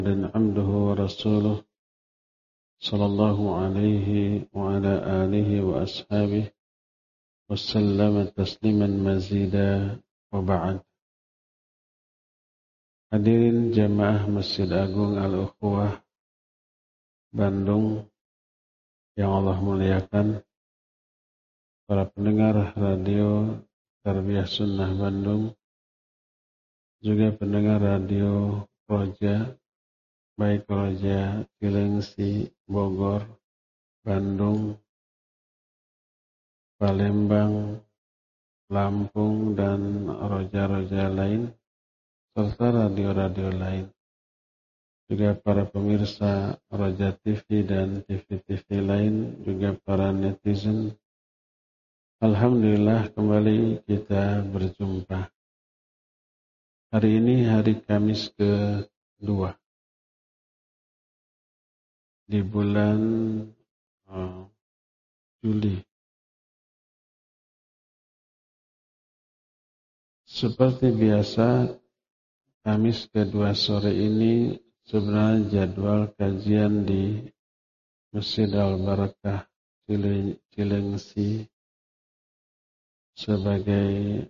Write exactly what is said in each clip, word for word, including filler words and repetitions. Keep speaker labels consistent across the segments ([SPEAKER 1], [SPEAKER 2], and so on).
[SPEAKER 1] عبده ورسوله صلى الله عليه وعلى آله وأصحابه وسلم تسليما مزيدا وبعد. Hadirin jamaah Masjid Agung Al-Ukhuwah Bandung yang Allah muliakan, para pendengar radio Tarbiyah Sunnah Bandung, juga pendengar radio Roja, baik Roja Cilengsi, Bogor, Bandung, Palembang, Lampung, dan roja-roja lain, serta radio-radio lain. Juga para pemirsa Roja T V dan T V-T V lain, juga para netizen. Alhamdulillah kembali kita berjumpa. Hari ini hari Kamis kedua di bulan uh, Juli. Seperti biasa, Kamis kedua sore ini sebenarnya jadwal kajian di Masjid Al-Barakah Cilengsi sebagai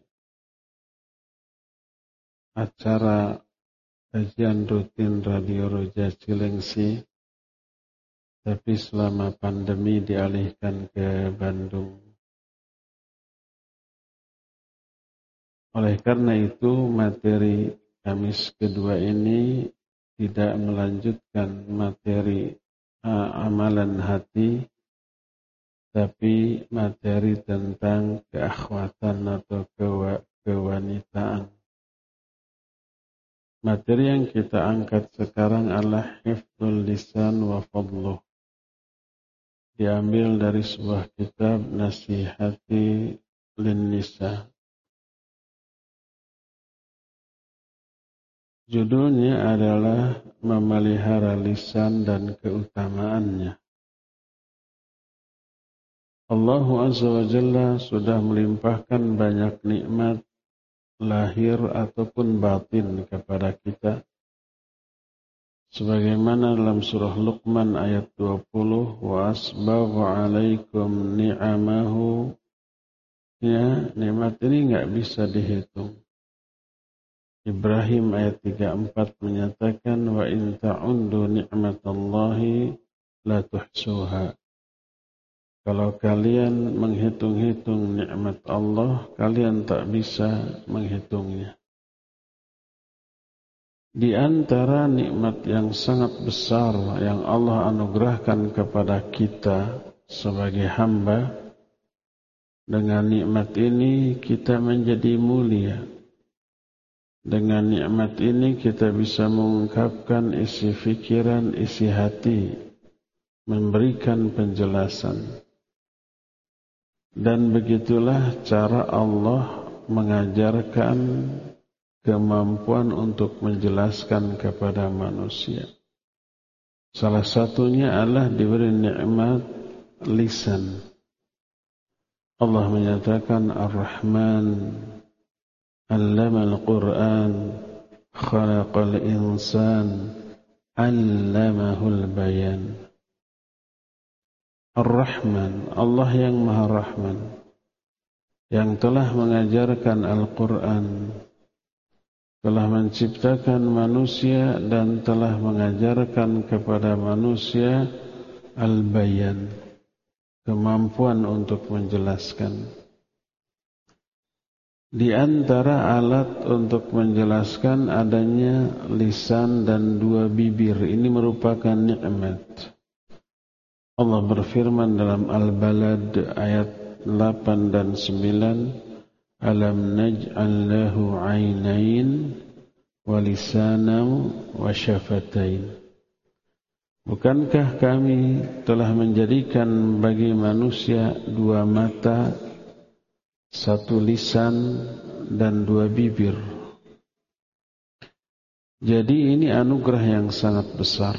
[SPEAKER 1] acara kajian rutin Radio Roja Cilengsi, tapi selama pandemi dialihkan ke Bandung. Oleh karena itu, materi Kamis kedua ini tidak melanjutkan materi uh, amalan hati, tapi materi tentang keakhwatan atau kewa, kewanitaan. Materi yang kita angkat sekarang adalah hifdzul lisan wa fadluh. Diambil dari sebuah kitab Nasihati lin-Nisa. Judulnya adalah memelihara lisan dan keutamaannya. Allah Azza wa Jalla sudah melimpahkan banyak nikmat lahir ataupun batin kepada kita. Sebagaimana dalam surah Luqman ayat dua puluh, wa asbagha alaikum ni'amahu. Ya, nikmat ini enggak bisa dihitung. Ibrahim ayat tiga puluh empat menyatakan, wa in ta'undu ni'matallahi la tuhsuha. Kalau kalian menghitung-hitung nikmat Allah, kalian tak bisa menghitungnya. Di antara nikmat yang sangat besar yang Allah anugerahkan kepada kita sebagai hamba, dengan nikmat ini kita menjadi mulia. Dengan nikmat ini kita bisa mengungkapkan isi fikiran, isi hati, memberikan penjelasan. Dan begitulah cara Allah mengajarkan kemampuan untuk menjelaskan kepada manusia. Salah satunya adalah diberi nikmat lisan. Allah menyatakan Ar-Rahman Allama al-Quran, khalaqal insan, allamahul bayan. Ar-Rahman, Allah yang Maha Rahman, yang telah mengajarkan Al-Quran, telah menciptakan manusia dan telah mengajarkan kepada manusia al-bayan, kemampuan untuk menjelaskan. Di antara alat untuk menjelaskan adanya lisan dan dua bibir. Ini merupakan nikmat. Allah berfirman dalam Al-Balad ayat delapan dan sembilan, Alam naj'al lahu 'ainain wa lisanan wa syafatain. Bukankah kami telah menjadikan bagi manusia dua mata, satu lisan dan dua bibir. Jadi ini anugerah yang sangat besar.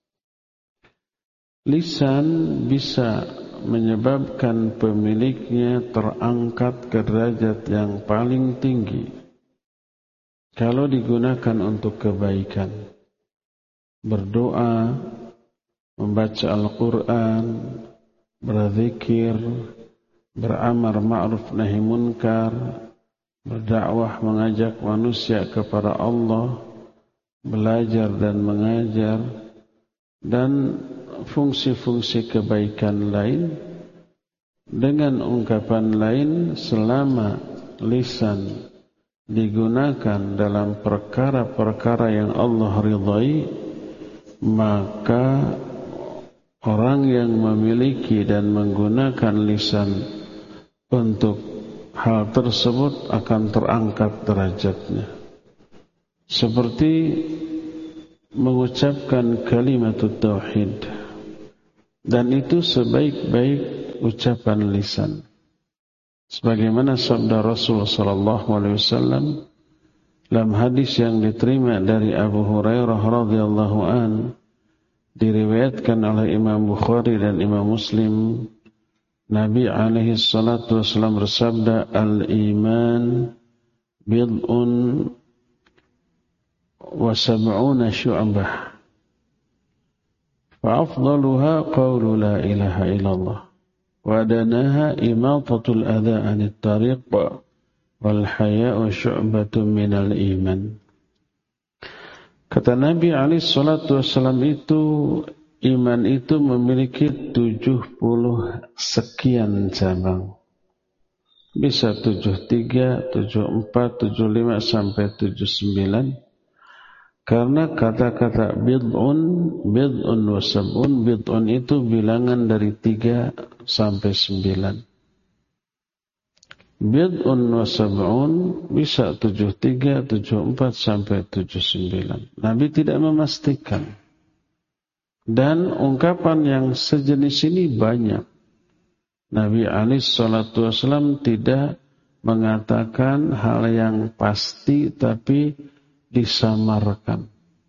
[SPEAKER 1] Lisan bisa menyebabkan pemiliknya terangkat ke derajat yang paling tinggi kalau digunakan untuk kebaikan. berdoa, membaca Al-Quran, berzikir, beramar ma'ruf nahi munkar, berdakwah mengajak manusia kepada Allah, belajar dan mengajar, dan fungsi-fungsi kebaikan lain. Dengan ungkapan lain, selama lisan digunakan dalam perkara-perkara yang Allah ridhai, maka orang yang memiliki dan menggunakan lisan untuk hal tersebut akan terangkat derajatnya. Seperti mengucapkan kalimat tauhid, dan itu sebaik-baik ucapan lisan. Sebagaimana sabda Rasul sallallahu alaihi wasallam dalam hadis yang diterima dari Abu Hurairah radhiyallahu an, diriwayatkan oleh Imam Bukhari dan Imam Muslim, Nabi alaihi salatu wasallam bersabda, al-iman bid'un wa sab'una syu'bah, fa afdaluha qawlu la ilaha illallah, wa adanaha imatatul adha 'anit tariq, wal haya'u syu'batun minal iman. Kata Nabi alaihi salatu wasallam itu, iman itu memiliki tujuh puluh sekian cabang. Bisa tujuh tiga, tujuh empat, tujuh lima sampai tujuh sembilan. Karena kata-kata bid'un, bid'un wa sab'un, bid'un itu bilangan dari tiga sampai sembilan. Bid'un wa sab'un bisa tujuh tiga, tujuh empat sampai tujuh sembilan. Nabi tidak memastikan. Dan ungkapan yang sejenis ini banyak. Nabi alaihi salatu wasallam tidak mengatakan hal yang pasti tapi disamarkan.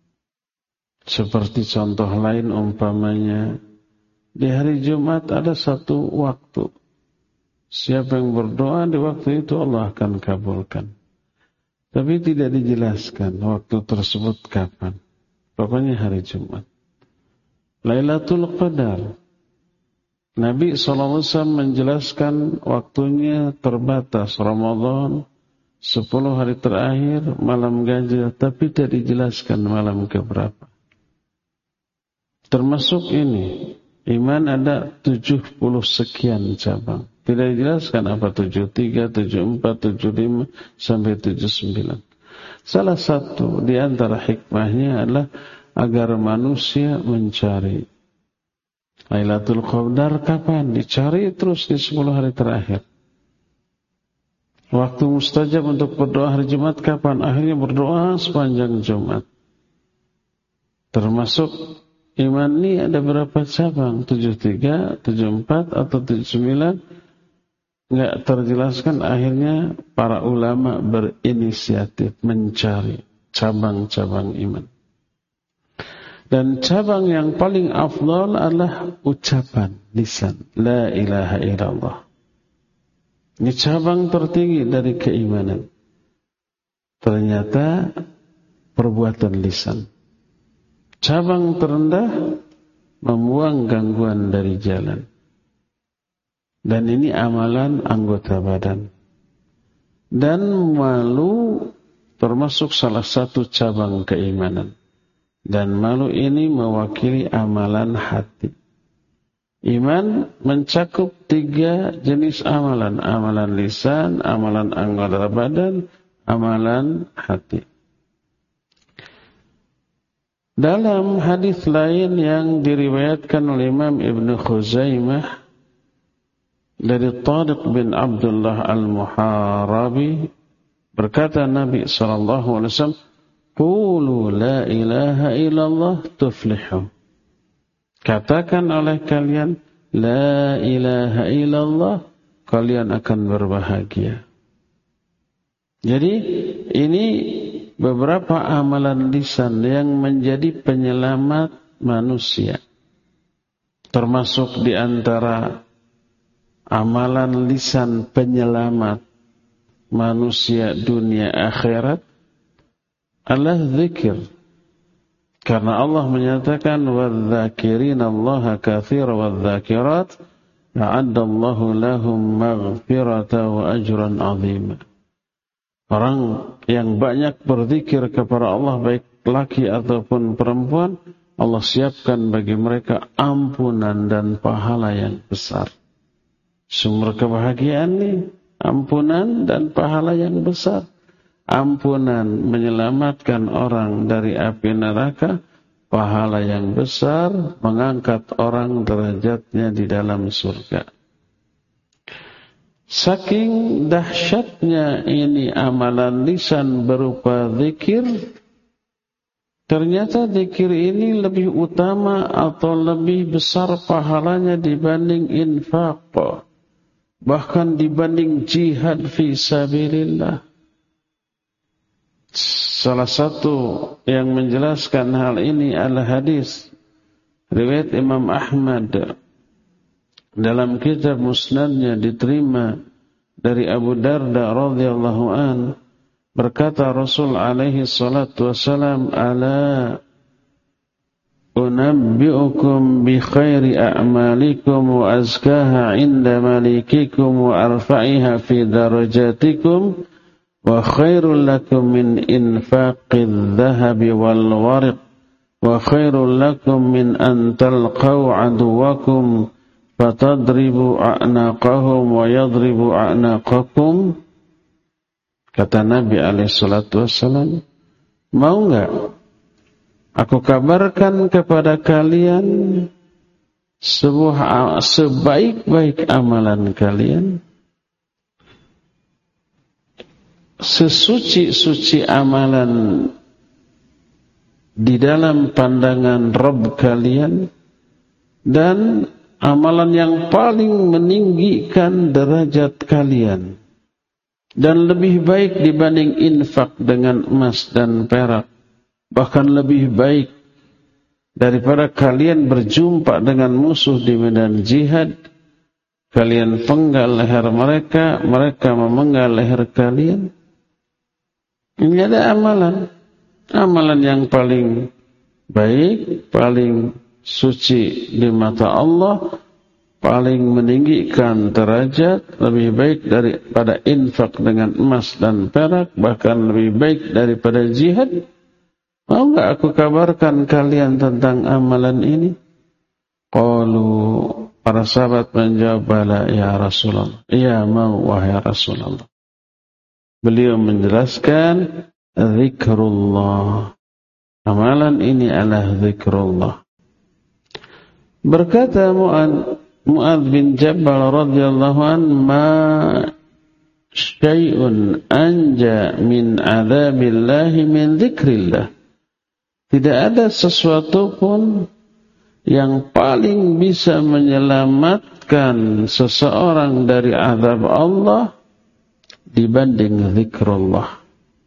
[SPEAKER 1] Seperti contoh lain umpamanya, di hari Jumat ada satu waktu. Siapa yang berdoa di waktu itu Allah akan kabulkan. Tapi tidak dijelaskan waktu tersebut kapan. Pokoknya hari Jumat. Lailatul Qadar. Nabi shallallahu alaihi wasallam menjelaskan waktunya terbatas. Ramadan, sepuluh hari terakhir, malam ganjil. Tapi tidak dijelaskan malam keberapa. Termasuk ini, iman ada tujuh puluh sekian cabang. Tidak dijelaskan apa tujuh tiga, tujuh empat, tujuh lima, sampai tujuh sembilan. Salah satu di antara hikmahnya adalah agar manusia mencari Lailatul Qadar kapan? Dicari terus di sepuluh hari terakhir. Waktu mustajab untuk berdoa hari Jumat kapan? Akhirnya berdoa sepanjang Jumat. Termasuk iman ini ada berapa cabang? tujuh tiga, tujuh empat, atau tujuh sembilan? Enggak terjelaskan. Akhirnya para ulama berinisiatif mencari cabang-cabang iman. Dan cabang yang paling afdal adalah ucapan lisan, la ilaha illallah. Ini cabang tertinggi dari keimanan. Ternyata perbuatan lisan. Cabang terendah membuang gangguan dari jalan. Dan ini amalan anggota badan. Dan malu termasuk salah satu cabang keimanan. Dan malu ini mewakili amalan hati. Iman mencakup tiga jenis amalan. Amalan lisan, amalan anggota badan, amalan hati. Dalam hadis lain yang diriwayatkan oleh Imam Ibn Khuzaimah dari Tariq bin Abdullah Al-Muharabi, berkata Nabi sallallahu alaihi wasallam, qulu la ilaha illallah tuflihu. Katakan oleh kalian la ilaha illallah, kalian akan berbahagia. Jadi ini beberapa amalan lisan yang menjadi penyelamat manusia. Termasuk di antara amalan lisan penyelamat manusia dunia akhirat adalah zikir. Karena Allah menyatakan wadz-dzakirina Allaha katsiran wadz-dzakirat a'addallahu lahum maghfiratan wa ajran 'azima. Orang yang banyak berzikir kepada Allah baik laki ataupun perempuan, Allah siapkan bagi mereka ampunan dan pahala yang besar. Sumber kebahagiaan nih, ampunan dan pahala yang besar. Ampunan menyelamatkan orang dari api neraka, pahala yang besar mengangkat orang derajatnya di dalam surga. Saking dahsyatnya ini amalan lisan berupa zikir, ternyata zikir ini lebih utama atau lebih besar pahalanya dibanding infaq, bahkan dibanding jihad fi sabilillah. Salah satu yang menjelaskan hal ini adalah hadis riwayat Imam Ahmad dalam kitab Musnadnya, diterima dari Abu Darda radhiyallahu an, berkata Rasul alaihi salatu wasalam, ala unabbi'ukum bi khairi a'malikum wa azkaha 'inda malikikum wa arfa'iha fi darajatikum wa khairul lakum min infaqidh dhahabi wal wariq wa khairul lakum min an talqaw aduwakum fatadribu a'naqahum wa yadribu a'naqakum. Kata Nabi alaihi salatu wassalam, mau enggak aku kabarkan kepada kalian sebuah sebaik-baik amalan kalian, sesuci-suci amalan di dalam pandangan Rabb kalian, dan amalan yang paling meninggikan derajat kalian, dan lebih baik dibanding infak dengan emas dan perak, bahkan lebih baik daripada kalian berjumpa dengan musuh di medan jihad, kalian penggal leher mereka, mereka memenggal leher kalian. Ini ada amalan, amalan yang paling baik, paling suci di mata Allah, paling meninggikan derajat, lebih baik daripada infak dengan emas dan perak, bahkan lebih baik daripada jihad. Mau enggak aku kabarkan kalian tentang amalan ini? Qalu, para sahabat menjawab, bala ya Rasulullah. Iya mau wahai Rasulullah. Beliau menjelaskan zikrullah. Amalan ini adalah zikrullah. Berkata Mu'ad Mu'ad bin Jabal radhiyallahu an, ma syai'un anja min adzabillahi min dzikrillah. Tidak ada sesuatu pun yang paling bisa menyelamatkan seseorang dari azab Allah dibanding zikrullah.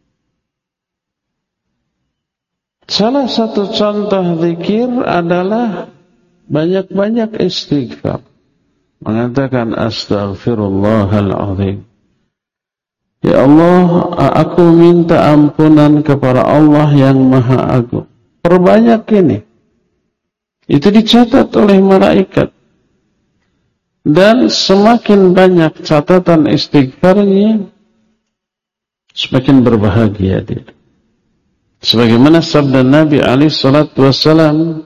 [SPEAKER 1] Salah satu contoh zikir adalah banyak-banyak istighfar. Mengatakan astaghfirullahal azim. Ya Allah, aku minta ampunan kepada Allah yang Maha Agung. Perbanyak ini. Itu dicatat oleh malaikat. Dan semakin banyak catatan istighfarnya, semakin berbahagia dia. Sebagaimana sabda Nabi alaihi salatu wassalam,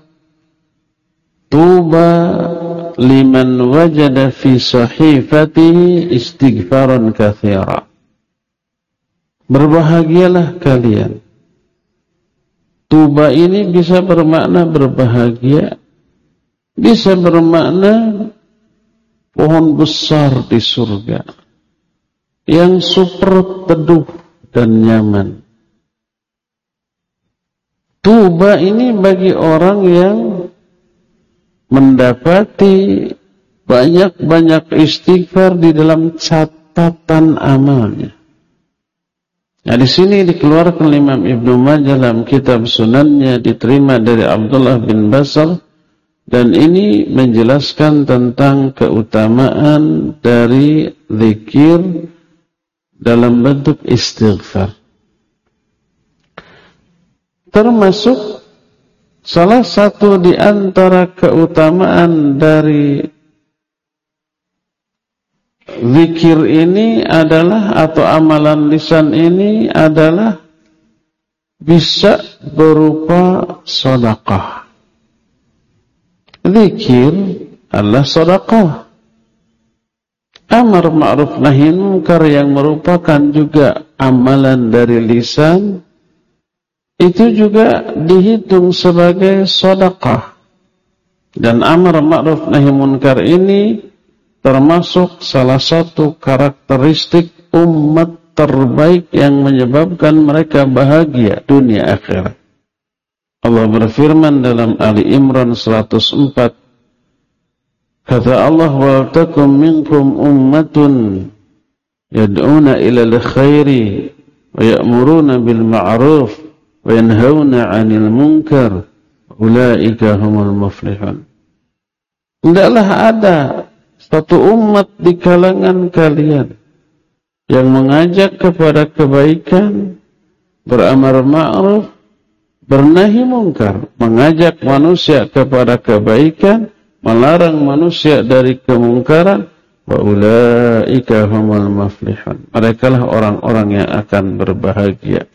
[SPEAKER 1] tuba liman wajada fi sahifatihi istighfaran katsira. Berbahagialah kalian. Tuba ini bisa bermakna berbahagia, bisa bermakna pohon besar di surga yang super teduh dan nyaman. Tuba ini bagi orang yang mendapati banyak-banyak istighfar di dalam catatan amalnya. Nah, di sini dikeluarkan Imam Ibnu Majah dalam kitab Sunannya, diterima dari Abdullah bin Basr, dan ini menjelaskan tentang keutamaan dari zikir dalam bentuk istighfar. Termasuk salah satu di antara keutamaan dari zikir ini adalah, atau amalan lisan ini adalah bisa berupa sedekah. Zikir adalah sedekah. Amar ma'ruf nahi munkar yang merupakan juga amalan dari lisan, itu juga dihitung sebagai sedekah. Dan amar ma'ruf nahi munkar ini termasuk salah satu karakteristik umat terbaik yang menyebabkan mereka bahagia dunia akhirat. Allah berfirman dalam Ali Imran seratus empat, kata Allah, wal takum minkum ummatun yad'una ilal khairi wa ya'muruna bil ma'ruf wa yanhauna 'anil munkar ulaika humul muflihun. Hendaklah ada satu umat di kalangan kalian yang mengajak kepada kebaikan, beramar ma'ruf, bernahi munkar, mengajak manusia kepada kebaikan, melarang manusia dari kemungkaran, wa ulaika humul muflihun. Merekalah orang-orang yang akan berbahagia.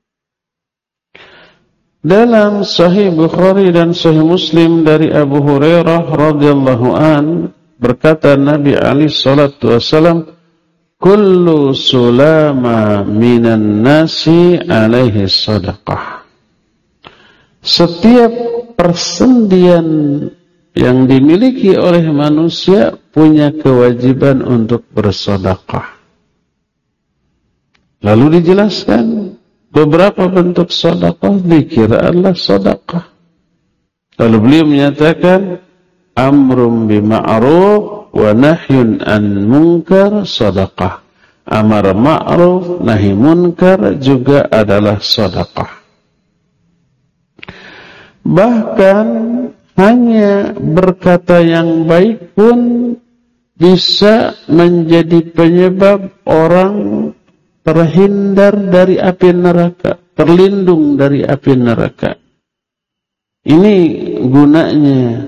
[SPEAKER 1] Dalam Sahih Bukhari dan Sahih Muslim dari Abu Hurairah radhiyallahu an, berkata Nabi alaihi salatu wasallam, kullu sulama minan nasi alaihi sadaqah. Setiap persendian yang dimiliki oleh manusia punya kewajiban untuk bersedekah. Lalu dijelaskan beberapa bentuk sedekah, zikir adalah sedekah. Lalu beliau menyatakan amrun bima'ruf wa nahyun an munkar sedekah. Amar ma'ruf nahi munkar juga adalah sedekah. Bahkan hanya berkata yang baik pun bisa menjadi penyebab orang terhindar dari api neraka, terlindung dari api neraka. Ini gunanya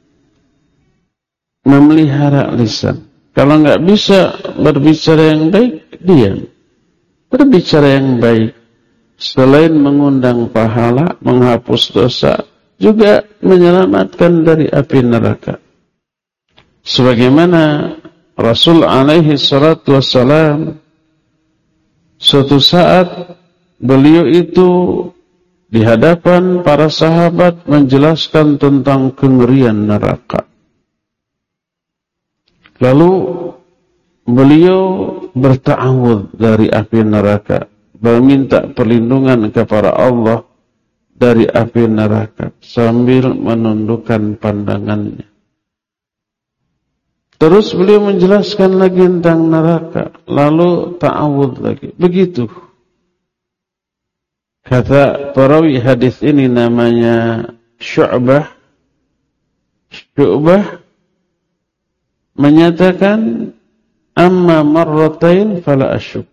[SPEAKER 1] memelihara lisan. Kalau nggak bisa berbicara yang baik, diam. Berbicara yang baik, selain mengundang pahala, menghapus dosa, juga menyelamatkan dari api neraka. Sebagaimana Rasul alaihi salatu wassalam, suatu saat beliau itu di hadapan para sahabat menjelaskan tentang kengerian neraka. Lalu beliau berta'awudz dari api neraka, meminta perlindungan kepada Allah dari api neraka sambil menundukkan pandangannya. Terus beliau menjelaskan lagi tentang neraka, lalu ta'awudz lagi. Begitu. Kata perawi hadis ini namanya Syu'bah. Syu'bah menyatakan amma marratain fala asyuk.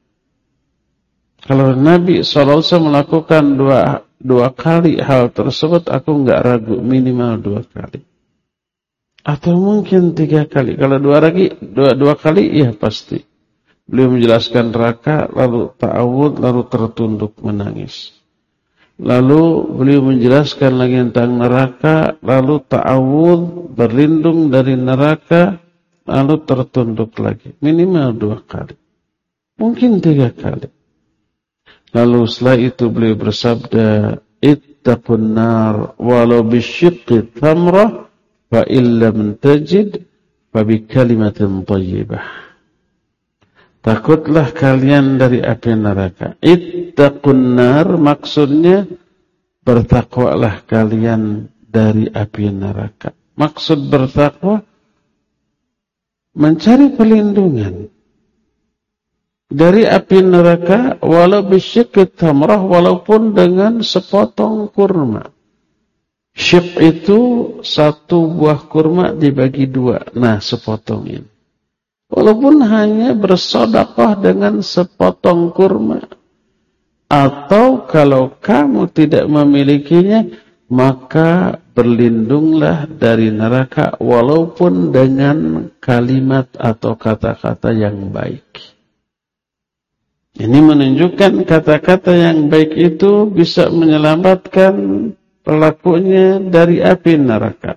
[SPEAKER 1] Kalau Nabi shallallahu alaihi wasallam melakukan dua dua kali hal tersebut, aku enggak ragu, minimal dua kali. Atau mungkin tiga kali. Kalau dua lagi, dua, dua kali, ya pasti. Beliau menjelaskan neraka, lalu ta'awudz, lalu tertunduk menangis. Lalu beliau menjelaskan lagi tentang neraka, lalu ta'awudz, berlindung dari neraka, lalu tertunduk lagi. Minimal dua kali. Mungkin tiga kali. Lalu setelah itu beliau bersabda, ittaqun nar walau bisyiqqi tamrah fa illam tajid fa bi kalimatin thayyibah. Takutlah kalian dari api neraka. Ittaqun nar maksudnya bertakwalah kalian dari api neraka. Maksud bertakwa mencari perlindungan dari api neraka walau bisyiqqi tamrah, walaupun dengan sepotong kurma. Syik itu satu buah kurma dibagi dua. Nah, sepotong ini. Walaupun hanya bersedekah dengan sepotong kurma. Atau kalau kamu tidak memilikinya, maka berlindunglah dari neraka walaupun dengan kalimat atau kata-kata yang baik. Ini menunjukkan kata-kata yang baik itu bisa menyelamatkan pelakunya dari api neraka.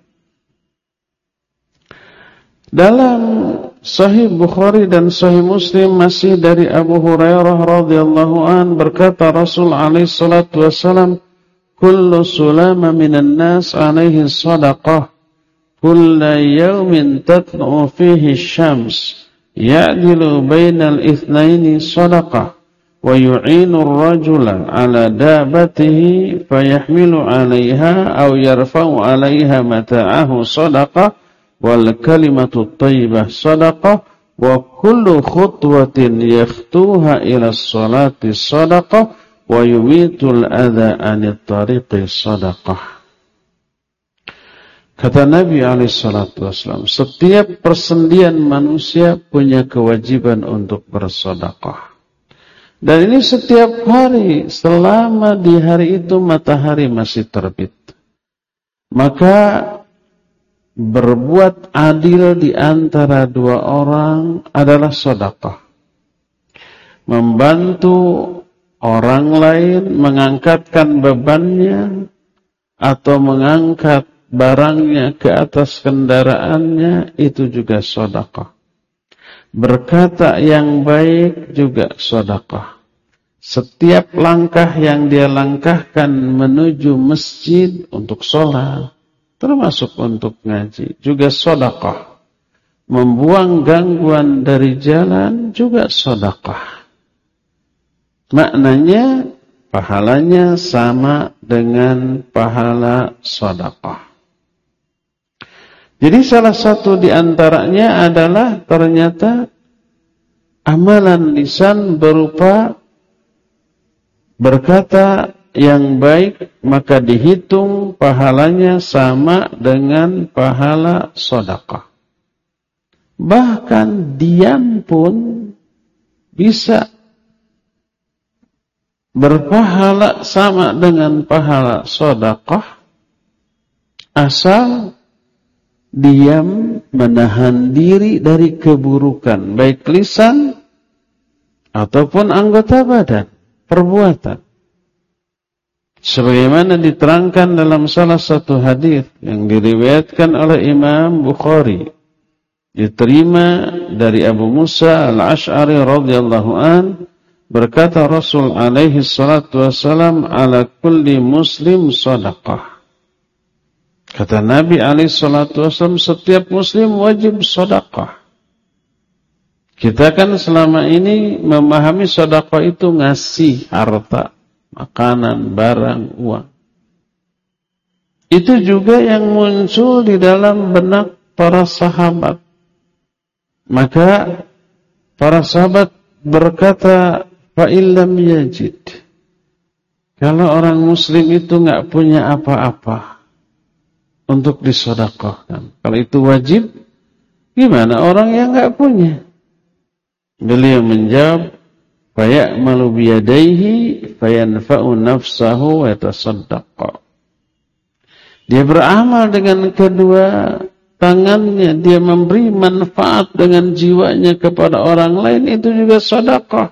[SPEAKER 1] Dalam Sahih Bukhari dan Sahih Muslim masih dari Abu Hurairah radhiyallahu an berkata Rasul alaihi salatu wasallam, kullu sulama minan nas alaihi sadaqah kulla yawmin tatlu'u fihi syams ya'dilu bainal ithnaini sadaqah wa yu'inu ar-rajula ala dabatihi fayahmilu 'alayha aw yarfa'u 'alayha mata'ahu sadaqah wal kalimatu thayyibah sadaqah wa kullu khutwatin yakhtuha ila as-salati sadaqah wa yumitul adha 'anit tariqi sadaqah. Kata Nabi alaihi salatu wasallam, setiap persendian manusia punya kewajiban untuk bersedekah. Dan ini setiap hari, selama di hari itu matahari masih terbit. Maka berbuat adil di antara dua orang adalah sedekah. Membantu orang lain mengangkatkan bebannya atau mengangkat barangnya ke atas kendaraannya, itu juga sedekah. Berkata yang baik juga sedekah. Setiap langkah yang dia langkahkan menuju masjid untuk sholat, termasuk untuk ngaji, juga sedekah. Membuang gangguan dari jalan juga sedekah. Maknanya pahalanya sama dengan pahala sedekah. Jadi salah satu di antaranya adalah ternyata amalan lisan berupa berkata yang baik, maka dihitung pahalanya sama dengan pahala sedekah. Bahkan diam pun bisa berpahala sama dengan pahala sedekah asal diam, menahan diri dari keburukan, baik lisan ataupun anggota badan, perbuatan. Sebagaimana diterangkan dalam salah satu hadis yang diriwayatkan oleh Imam Bukhari, diterima dari Abu Musa al-Ash'ari radhiyallahu an, berkata Rasul alaihi salatu wasalam, ala kulli muslim sadaqah. Kata Nabi alaihi salatu wasallam, setiap muslim wajib sedekah. Kita kan selama ini memahami sedekah itu ngasih harta, makanan, barang, uang. Itu juga yang muncul di dalam benak para sahabat. Maka para sahabat berkata, fa illam yajid. Kalau orang muslim itu enggak punya apa-apa untuk disedekahkan, kalau itu wajib, gimana orang yang enggak punya? Beliau menjawab, fa ya'malu bi yadayhi fa yanfa'u nafsahu wa yatasaddaq. Dia beramal dengan kedua tangannya, dia memberi manfaat dengan jiwanya kepada orang lain, itu juga sedekah.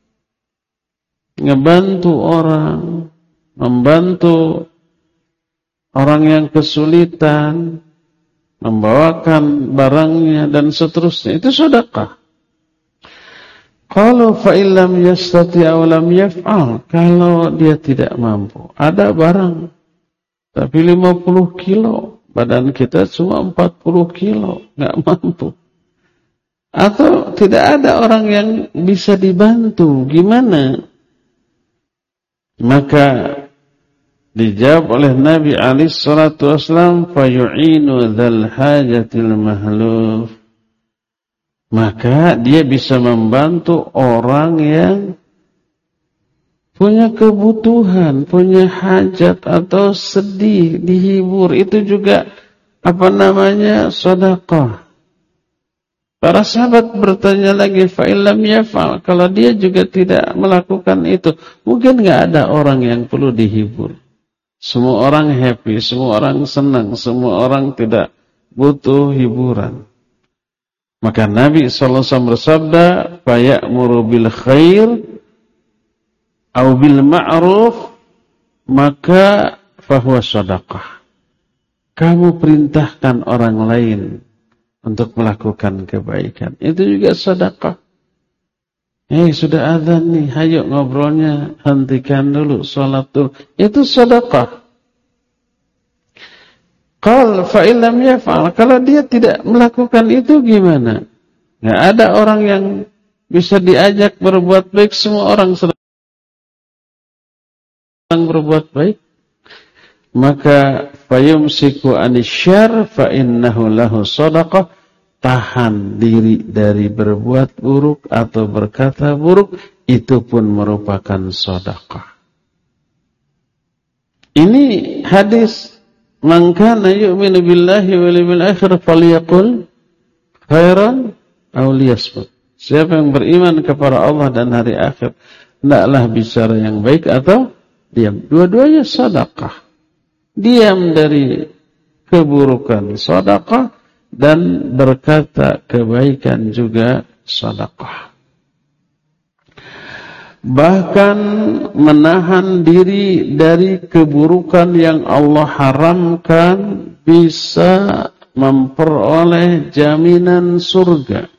[SPEAKER 1] Ngebantu orang, membantu orang yang kesulitan, membawakan barangnya dan seterusnya, itu sedekah. Kalau fa illam yastati aw lam yaf'al, kalau dia tidak mampu, ada barang tapi lima puluh kilo, badan kita cuma empat puluh kilo, enggak mampu. Atau tidak ada orang yang bisa dibantu, gimana? Maka dijawab oleh Nabi alaihi salatu wasallam, fa yu'inu dzal hajatil mahluf. Maka dia bisa membantu orang yang punya kebutuhan, punya hajat atau sedih, dihibur. Itu juga apa namanya? Sedekah. Para sahabat bertanya lagi, fa illam yaf'al, kalau dia juga tidak melakukan itu, mungkin enggak ada orang yang perlu dihibur. Semua orang happy, semua orang senang, semua orang tidak butuh hiburan. Maka Nabi sallallahu alaihi wasallam bersabda, "Faya'muru bil khair aw bil ma'ruf," maka fahuwa shadaqah. Kamu perintahkan orang lain untuk melakukan kebaikan, itu juga sedekah. Eh, sudah azan nih, ayo ngobrolnya, hentikan dulu, sholat dulu. Itu sedekah. Qal fa illam yaf'al, kalau dia tidak melakukan itu gimana? Enggak ada orang yang bisa diajak berbuat baik, semua orang sedang berbuat baik. Maka fayumsiku anisyar fa innahu lahu shadaqah. Tahan diri dari berbuat buruk atau berkata buruk, itu pun merupakan sedekah. Ini hadis, man kana yu'minu billahi wal yawmil akhir falyaqul khairan aw liyasmut. Siapa yang beriman kepada Allah dan hari akhir, hendaklah bicara yang baik atau diam. Dua-duanya sedekah. Diam dari keburukan sedekah, dan berkata kebaikan juga sedekah. Bahkan menahan diri dari keburukan yang Allah haramkan bisa memperoleh jaminan surga,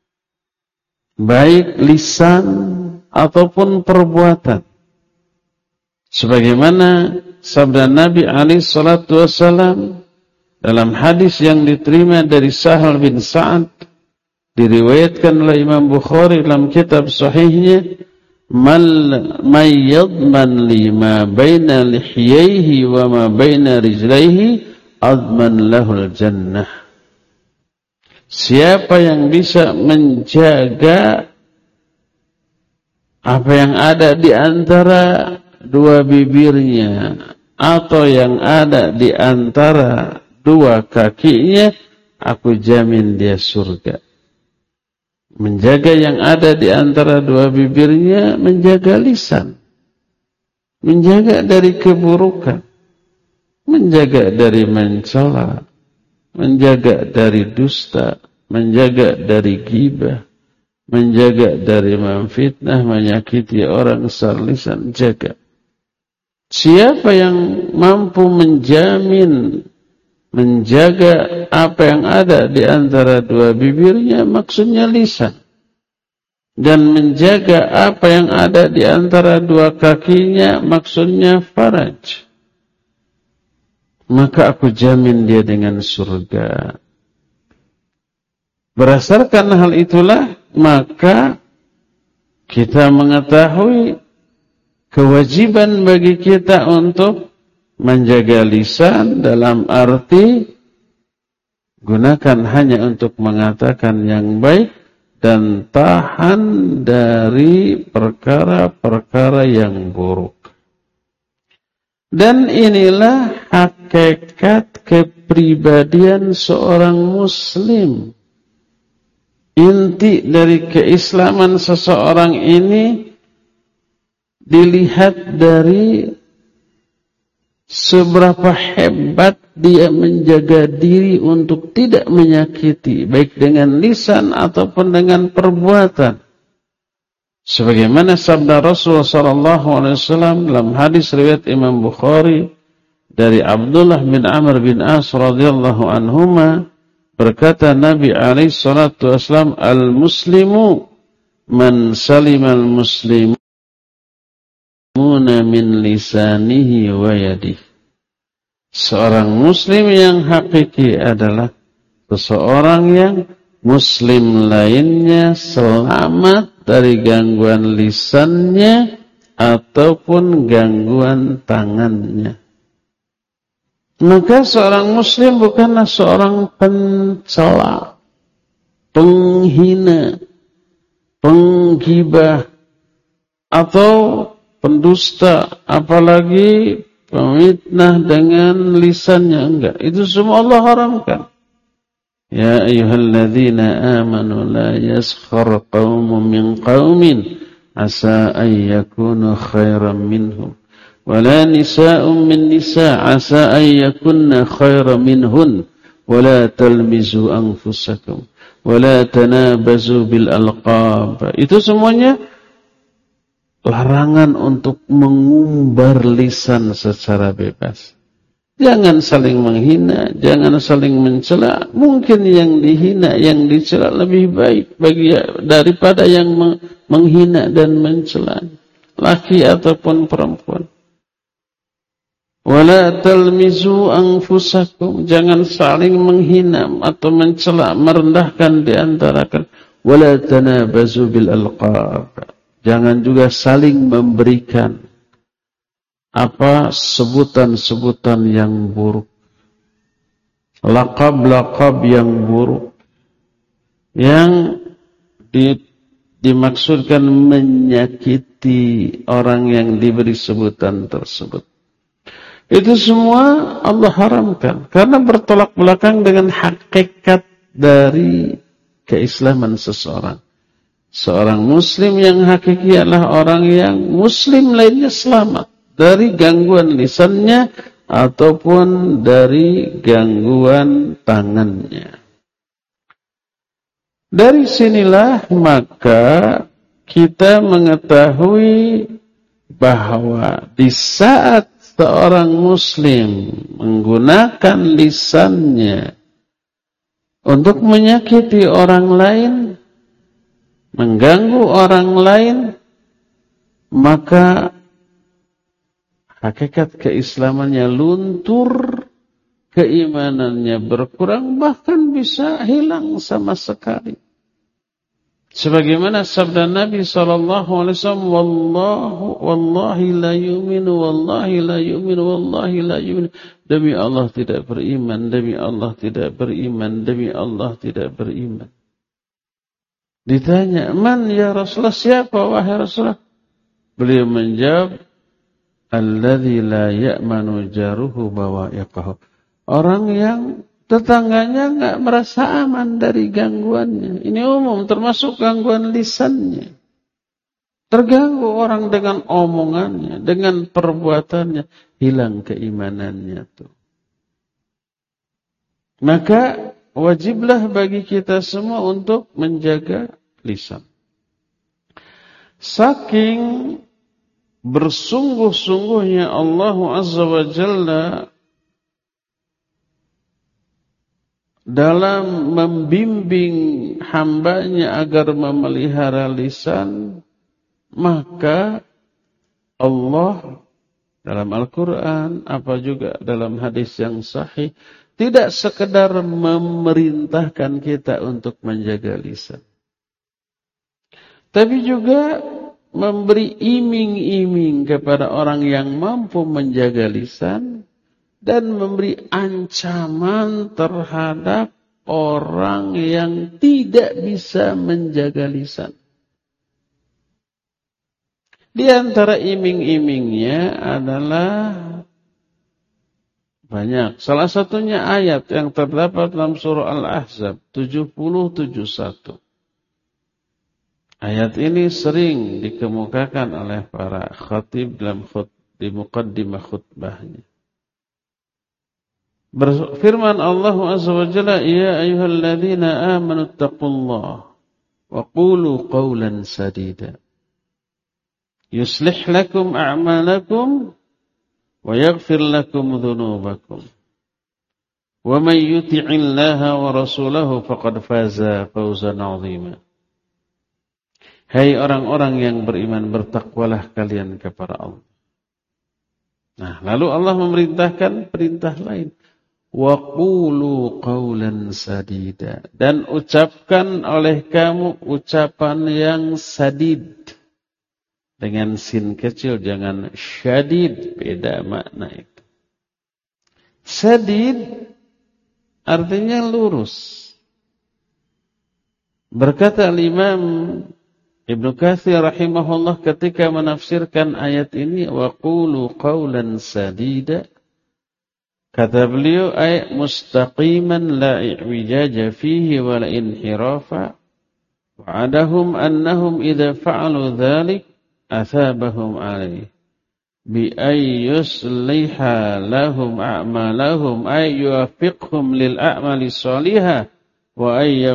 [SPEAKER 1] baik lisan ataupun perbuatan. Sebagaimana sabda Nabi alaihi salatu wassalam dalam hadis yang diterima dari Sahal bin Sa'ad, diriwayatkan oleh Imam Bukhari dalam kitab sahihnya, "Mal may yadman li ma baina lihyaihi wa ma baina rijlaihi adman lahul jannah." Siapa yang bisa menjaga apa yang ada di antara dua bibirnya atau yang ada di antara dua kakinya, aku jamin dia surga. Menjaga yang ada di antara dua bibirnya, menjaga lisan, menjaga dari keburukan, menjaga dari mencela, menjaga dari dusta, menjaga dari ghibah, menjaga dari memfitnah, menyakiti orang secara lisan, jaga. Siapa yang mampu menjamin, menjaga apa yang ada di antara dua bibirnya, maksudnya lisan, dan menjaga apa yang ada di antara dua kakinya, maksudnya faraj, maka aku jamin dia dengan surga. Berdasarkan hal itulah, maka kita mengetahui kewajiban bagi kita untuk menjaga lisan dalam arti gunakan hanya untuk mengatakan yang baik dan tahan dari perkara-perkara yang buruk. Dan inilah hakikat kepribadian seorang muslim. Inti dari keislaman seseorang ini dilihat dari seberapa hebat dia menjaga diri untuk tidak menyakiti, baik dengan lisan ataupun dengan perbuatan. Sebagaimana sabda Rasulullah sallallahu alaihi wasallam dalam hadis riwayat Imam Bukhari dari Abdullah bin Amr bin As radhiyallahu anhuma, berkata Nabi alaihi salatu wasallam, "Al-muslimu man salimal muslimu min lisanihi wa yadihi." Seorang muslim yang hakiki adalah seseorang yang muslim lainnya selamat dari gangguan lisannya ataupun gangguan tangannya. Maka seorang muslim bukanlah seorang pencela, penghina, penggibah, atau pendusta, apalagi pemitnah dengan lisannya. Enggak, itu semua Allah haramkan. Ya ayyuhalladzina amanu la yaskhar qaumun min qaumin asa an yakunu khairan minhum wala nisa'un min nisa' asa an yakunna khairan minhun wala talmizu anfusakum wala tanabazu bil alqab. Itu semuanya larangan untuk mengumbar lisan secara bebas. Jangan saling menghina, jangan saling mencela. Mungkin yang dihina, yang dicela lebih baik bagi daripada yang menghina dan mencela, laki ataupun perempuan. Wala talmizu anfusakum, jangan saling menghina atau mencela, merendahkan di antara kalian. Wala tanabazu bil alqab, jangan juga saling memberikan apa sebutan-sebutan yang buruk, laqab-laqab yang buruk, yang di, dimaksudkan menyakiti orang yang diberi sebutan tersebut. Itu semua Allah haramkan karena bertolak belakang dengan hakikat dari keislaman seseorang. Seorang muslim yang hakiki adalah orang yang muslim lainnya selamat dari gangguan lisannya ataupun dari gangguan tangannya. Dari sinilah maka kita mengetahui bahwa di saat seorang muslim menggunakan lisannya untuk menyakiti orang lain, mengganggu orang lain, maka hakikat keislamannya luntur, keimanannya berkurang, bahkan bisa hilang sama sekali. Sebagaimana sabda Nabi sallallahu alaihi wasallam, wallahu wallahi la yu'minu wallahi la yu'minu wallahi la yu'minu, demi Allah tidak beriman, demi Allah tidak beriman, demi Allah tidak beriman. Ditanya, man ya Rasulullah, siapa wahai Rasulullah? Beliau menjawab, alladzi la ya'manu jaruhu bawa'iqahu, orang yang tetangganya enggak merasa aman dari gangguannya. Ini umum, termasuk gangguan lisannya. Terganggu orang dengan omongannya, dengan perbuatannya, hilang keimanannya tuh. Maka wajiblah bagi kita semua untuk menjaga lisan. Saking bersungguh-sungguhnya Allah Azza wa Jalla dalam membimbing hambanya agar memelihara lisan, maka Allah dalam Al-Quran, apa juga dalam hadis yang sahih, tidak sekedar memerintahkan kita untuk menjaga lisan, tapi juga memberi iming-iming kepada orang yang mampu menjaga lisan, dan memberi ancaman terhadap orang yang tidak bisa menjaga lisan. Di antara iming-imingnya adalah banyak. Salah satunya ayat yang terdapat dalam surah Al-Ahzab tujuh puluh tujuh satu. Ayat ini sering dikemukakan oleh para khatib dalam khut, di muqaddimah khutbahnya. Berfirman Allah Azza wa Jalla, ya ayyuhalladzina amanu taqullaha wa qulu qawlan sadida yuslih lakum a'malakum wa yaghfir lakum dhunubakum wa man yuti'illaha wa rasulahu faqad faza fawzan 'azima. Hai orang-orang yang beriman, bertakwalah kalian kepada Allah. Nah, lalu Allah memerintahkan perintah lain. Wa qulu qawlan sadida, dan ucapkan oleh kamu ucapan yang sadid, dengan sin kecil, jangan syadid, beda makna itu. Sadid artinya lurus. Berkata Imam Ibnu Katsir rahimahullah ketika menafsirkan ayat ini, wa qulu qawlan sadida, kata beliau, ay mustaqiman la i'wijaja fihi wa la inhirafa, wa'adahum annahum idza fa'alu dhalik athabahum alaih, bi ay yusliha lahum a'malahum ay yuwaffiqhum lil a'mali shalihah wa ay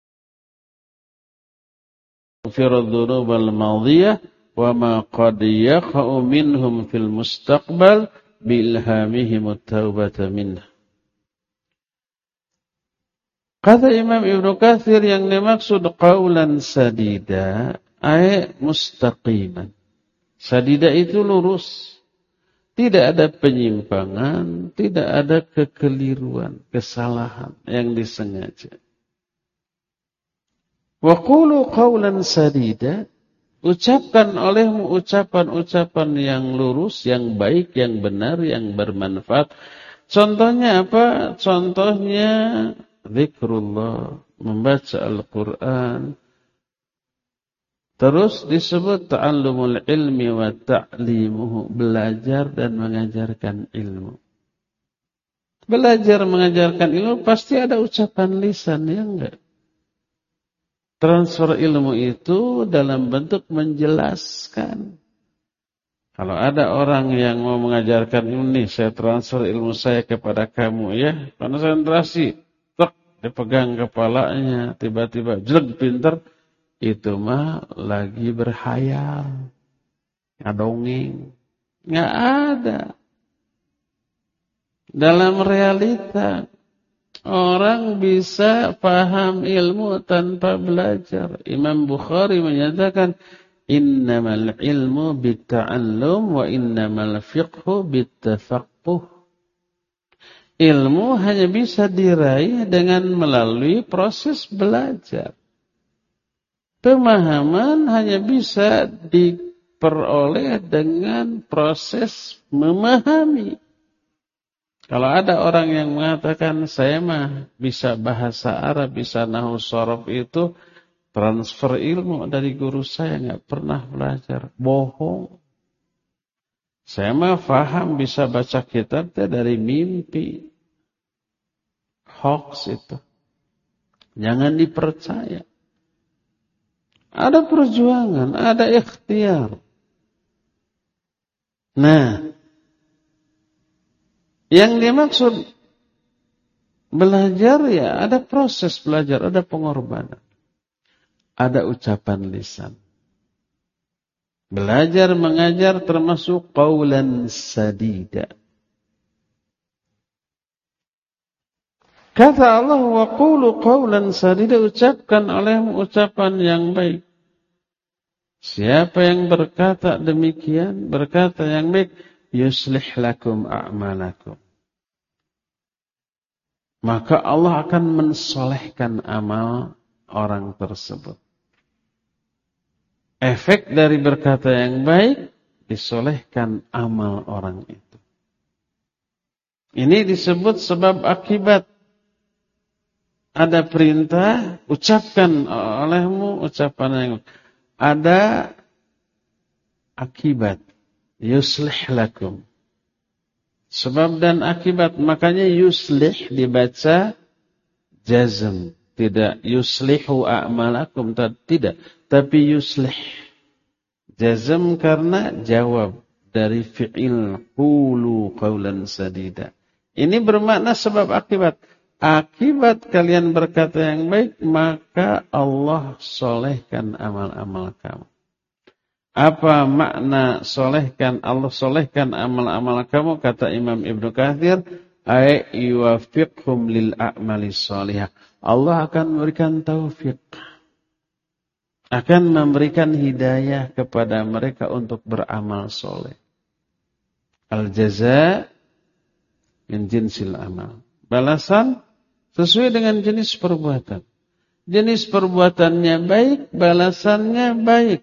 [SPEAKER 1] yaghfira dzunubal madhiyah wa ma qad yaqa'u minhum fil mustaqbal bi ilhamihim at-taubata minhu. Kata Imam Ibnu Katsir yang dimaksud qaulan sadida ay mustaqiman. Sadida itu lurus. Tidak ada penyimpangan, tidak ada kekeliruan, kesalahan yang disengaja. Wa qulu qaulan sadida, ucapkan olehmu ucapan-ucapan yang lurus, yang baik, yang benar, yang bermanfaat. Contohnya apa? Contohnya zikrullah, membaca Al-Quran. Terus disebut ta'allumul ilmi wa ta'limuhu, belajar dan mengajarkan ilmu. Belajar mengajarkan ilmu pasti ada ucapan lisan, ya enggak? Transfer ilmu itu dalam bentuk menjelaskan. Kalau ada orang yang mau mengajarkan ilmu, nih saya transfer ilmu saya kepada kamu ya, konsentrasi. Dipegang kepalanya, tiba-tiba jelek pinter, itu mah lagi berhayal, ngadongeng. Nggak ada. Dalam realita, orang bisa paham ilmu tanpa belajar. Imam Bukhari menyatakan, innamal ilmu bitta'allum wa innamal fiqhu bittafaqquh. Ilmu hanya bisa diraih dengan melalui proses belajar. Pemahaman hanya bisa diperoleh dengan proses memahami. Kalau ada orang yang mengatakan saya mah bisa bahasa Arab, bisa nahwu shorof, itu transfer ilmu dari guru saya, nggak pernah belajar. Bohong. Saya mah faham bisa baca kitab dari mimpi. Hoax itu. Jangan dipercaya. Ada perjuangan, ada ikhtiar. Nah, yang dimaksud belajar ya ada proses belajar, ada pengorbanan. Ada ucapan lisan. Belajar mengajar termasuk qaulan sadida. Kata Allah, wa qulu qaulan sadida, ucapkan olehmu ucapan yang baik. Siapa yang berkata demikian, berkata yang baik, yuslih lakum a'malakum. Maka Allah akan mensolehkan amal orang tersebut. Efek dari berkata yang baik, disolehkan amal orang itu. Ini disebut sebab akibat. Ada perintah, ucapkan olehmu ucapan yang baik. Ada akibat. Yuslih lakum. Sebab dan akibat. Makanya yuslih dibaca jazm. Tidak yuslihu a'malakum, tidak, tapi yuslih. Jazm karena jawab dari fi'il qulu qaulan sadida. Ini bermakna sebab akibat. Akibat kalian berkata yang baik, maka Allah solehkan amal-amal kamu. Apa makna solehkan? Allah solehkan amal-amal kamu, kata Imam Ibnu Katsir, ay yuwaffiqhum lil a'mali shalihah. Allah akan memberikan taufik, akan memberikan hidayah kepada mereka untuk beramal soleh. Al-jaza min jinsil amal. Balasan sesuai dengan jenis perbuatan. Jenis perbuatannya baik, balasannya baik.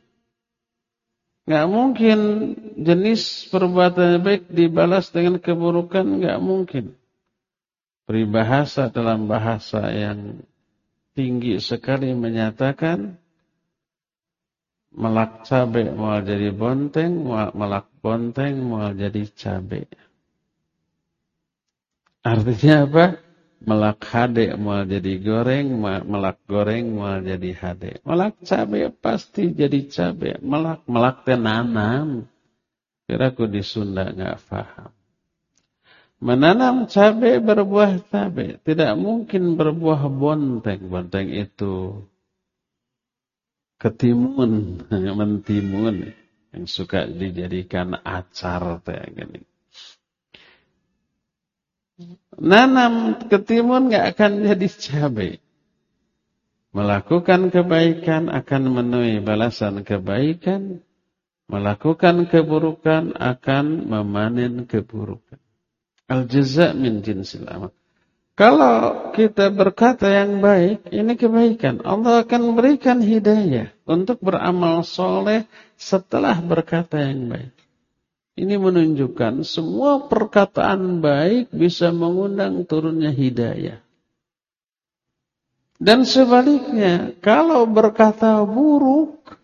[SPEAKER 1] Nggak mungkin jenis perbuatannya baik dibalas dengan keburukan, nggak mungkin. Peribahasa dalam bahasa yang tinggi sekali menyatakan, melak cabe mual jadi bonteng, melak bonteng mual jadi cabe. Artinya apa? Melak hade mual jadi goreng, melak goreng mual jadi hade. Melak cabe pasti jadi cabe. Melak melak teh nanam. Kiraku di Sunda nggak paham. Menanam cabai berbuah cabai, tidak mungkin berbuah bonteng. Bonteng itu ketimun, mentimun yang suka dijadikan acar kayak gini. Nanam ketimun nggak akan jadi cabai. Melakukan kebaikan akan menuai balasan kebaikan. Melakukan keburukan akan memanen keburukan. Al-jaza' min jinsil amal. Kalau kita berkata yang baik, ini kebaikan. Allah akan berikan hidayah untuk beramal soleh setelah berkata yang baik. Ini menunjukkan semua perkataan baik bisa mengundang turunnya hidayah. Dan sebaliknya, kalau berkata buruk,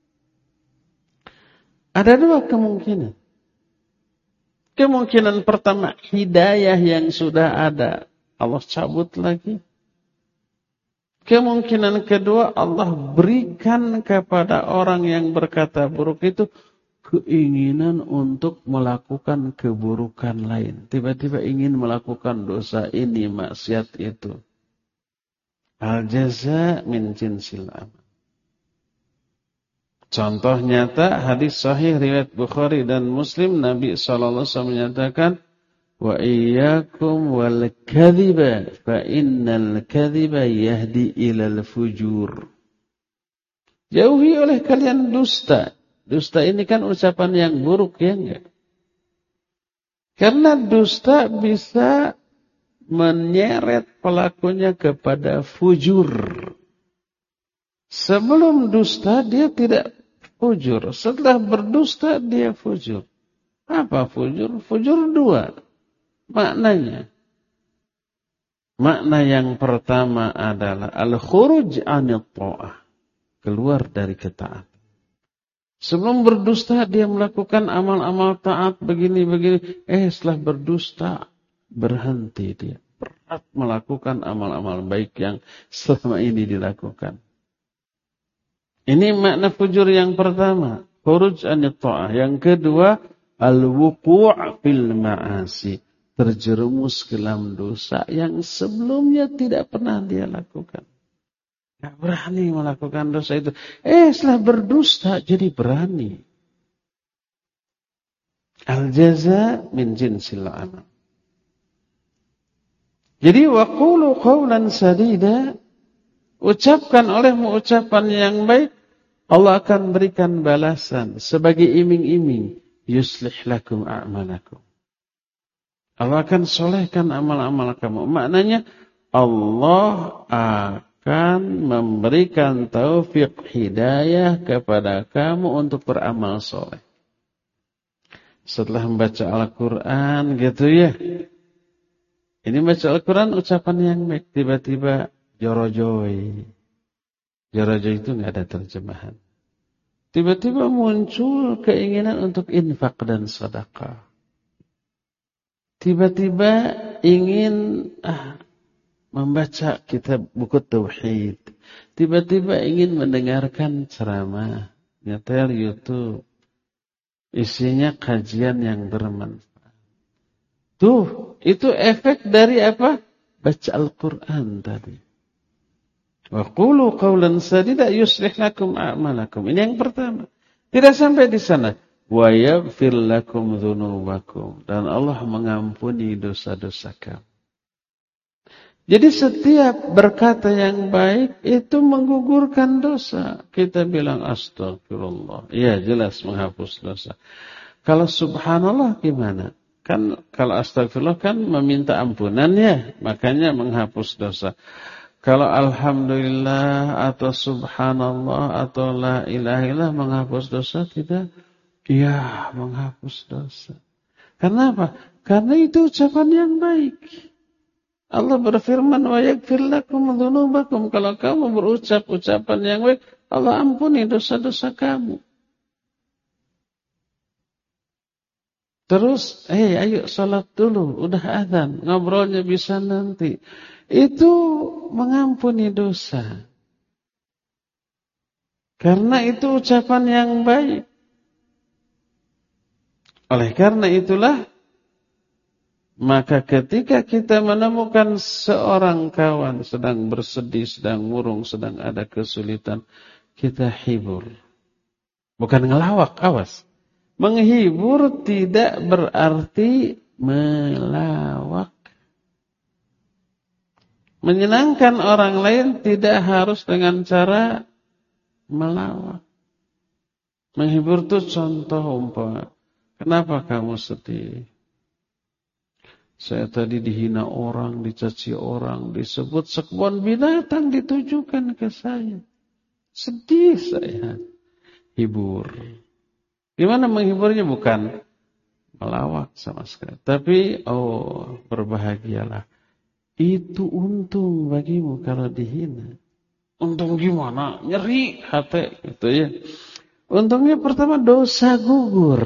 [SPEAKER 1] ada dua kemungkinan. Kemungkinan pertama, hidayah yang sudah ada, Allah cabut lagi. Kemungkinan kedua, Allah berikan kepada orang yang berkata buruk itu keinginan untuk melakukan keburukan lain. Tiba-tiba ingin melakukan dosa ini, maksiat itu. Al-jaza' min jinsil amal. Contoh nyata hadis sahih riwayat Bukhari dan Muslim, Nabi sallallahu alaihi wasallam menyatakan, wa iyyakum wal kadhiba fa innal kadhiba yahdi ilal fujur. Jauhi oleh kalian dusta. Dusta ini kan ucapan yang buruk, ya enggak? Karena dusta bisa menyeret pelakunya kepada fujur. Sebelum dusta dia tidak fujur. Setelah berdusta dia fujur. Apa fujur? Fujur dua maknanya. Makna yang pertama adalah al-khuruj anit ta'ah. Keluar dari ketaatan. Sebelum berdusta dia melakukan amal-amal taat begini-begini. Eh setelah berdusta berhenti dia. Berat melakukan amal-amal baik yang selama ini dilakukan. Ini makna fujur yang pertama. Khuruj anit ta'ah. Yang kedua, al-wuqu' fil ma'asi. Terjerumus ke dalam dosa yang sebelumnya tidak pernah dia lakukan. Tidak berani melakukan dosa itu. Eh setelah berdusta jadi berani. Al-jaza' min jinsil amal. Jadi waqulu qawlan sadida. Ucapkan olehmu ucapan yang baik, Allah akan berikan balasan sebagai iming-iming. Yuslih lakum a'malakum. Allah akan solehkan amal-amal kamu. Maknanya Allah akan memberikan taufik hidayah kepada kamu untuk beramal soleh. Setelah membaca Al-Quran gitu ya. Ini baca Al-Quran ucapan yang baik. Tiba-tiba jorojoy. Jorojoy itu nggak ada terjemahan. Tiba-tiba muncul keinginan untuk infak dan sedekah. Tiba-tiba ingin ah, membaca kitab buku tauhid. Tiba-tiba ingin mendengarkan ceramah, nyetel YouTube. Isinya kajian yang bermanfaat. Tuh, itu efek dari apa? Baca Al-Quran tadi. Wa qulu qawlan sadida yuslih lakum a'malakum. Ini yang pertama. Tidak sampai di sana. Wa yaghfir lakum dzunubakum. Dan Allah mengampuni dosa-dosa kamu. Jadi setiap berkata yang baik itu menggugurkan dosa. Kita bilang astagfirullah. Iya jelas menghapus dosa. Kalau subhanallah gimana? Kan kalau astagfirullah kan meminta ampunan ya. Makanya menghapus dosa. Kalau alhamdulillah atau subhanallah atau la ilaha illallah menghapus dosa tidak? Iya menghapus dosa. Karena apa? Karena itu ucapan yang baik. Allah berfirman wa yaghfir lakum dzunubakum. Kalau kamu berucap ucapan yang baik, Allah ampuni dosa-dosa kamu. Terus, eh hey, ayo salat dulu, udah azan, ngobrolnya bisa nanti. Itu mengampuni dosa. Karena itu ucapan yang baik. Oleh karena itulah, maka ketika kita menemukan seorang kawan sedang bersedih, sedang murung, sedang ada kesulitan, kita hibur. Bukan ngelawak, awas. Menghibur tidak berarti melawak. Menyenangkan orang lain tidak harus dengan cara melawak. Menghibur itu contoh umpama. Kenapa kamu sedih? Saya tadi dihina orang, dicaci orang, disebut sekebun binatang ditujukan ke saya. Sedih saya. Hibur. Gimana menghiburnya? Bukan melawak sama sekali. Tapi, oh, berbahagialah. Itu untung bagimu kalau dihina. Untung gimana? Nyeri hati. Gitu ya. Untungnya pertama dosa gugur.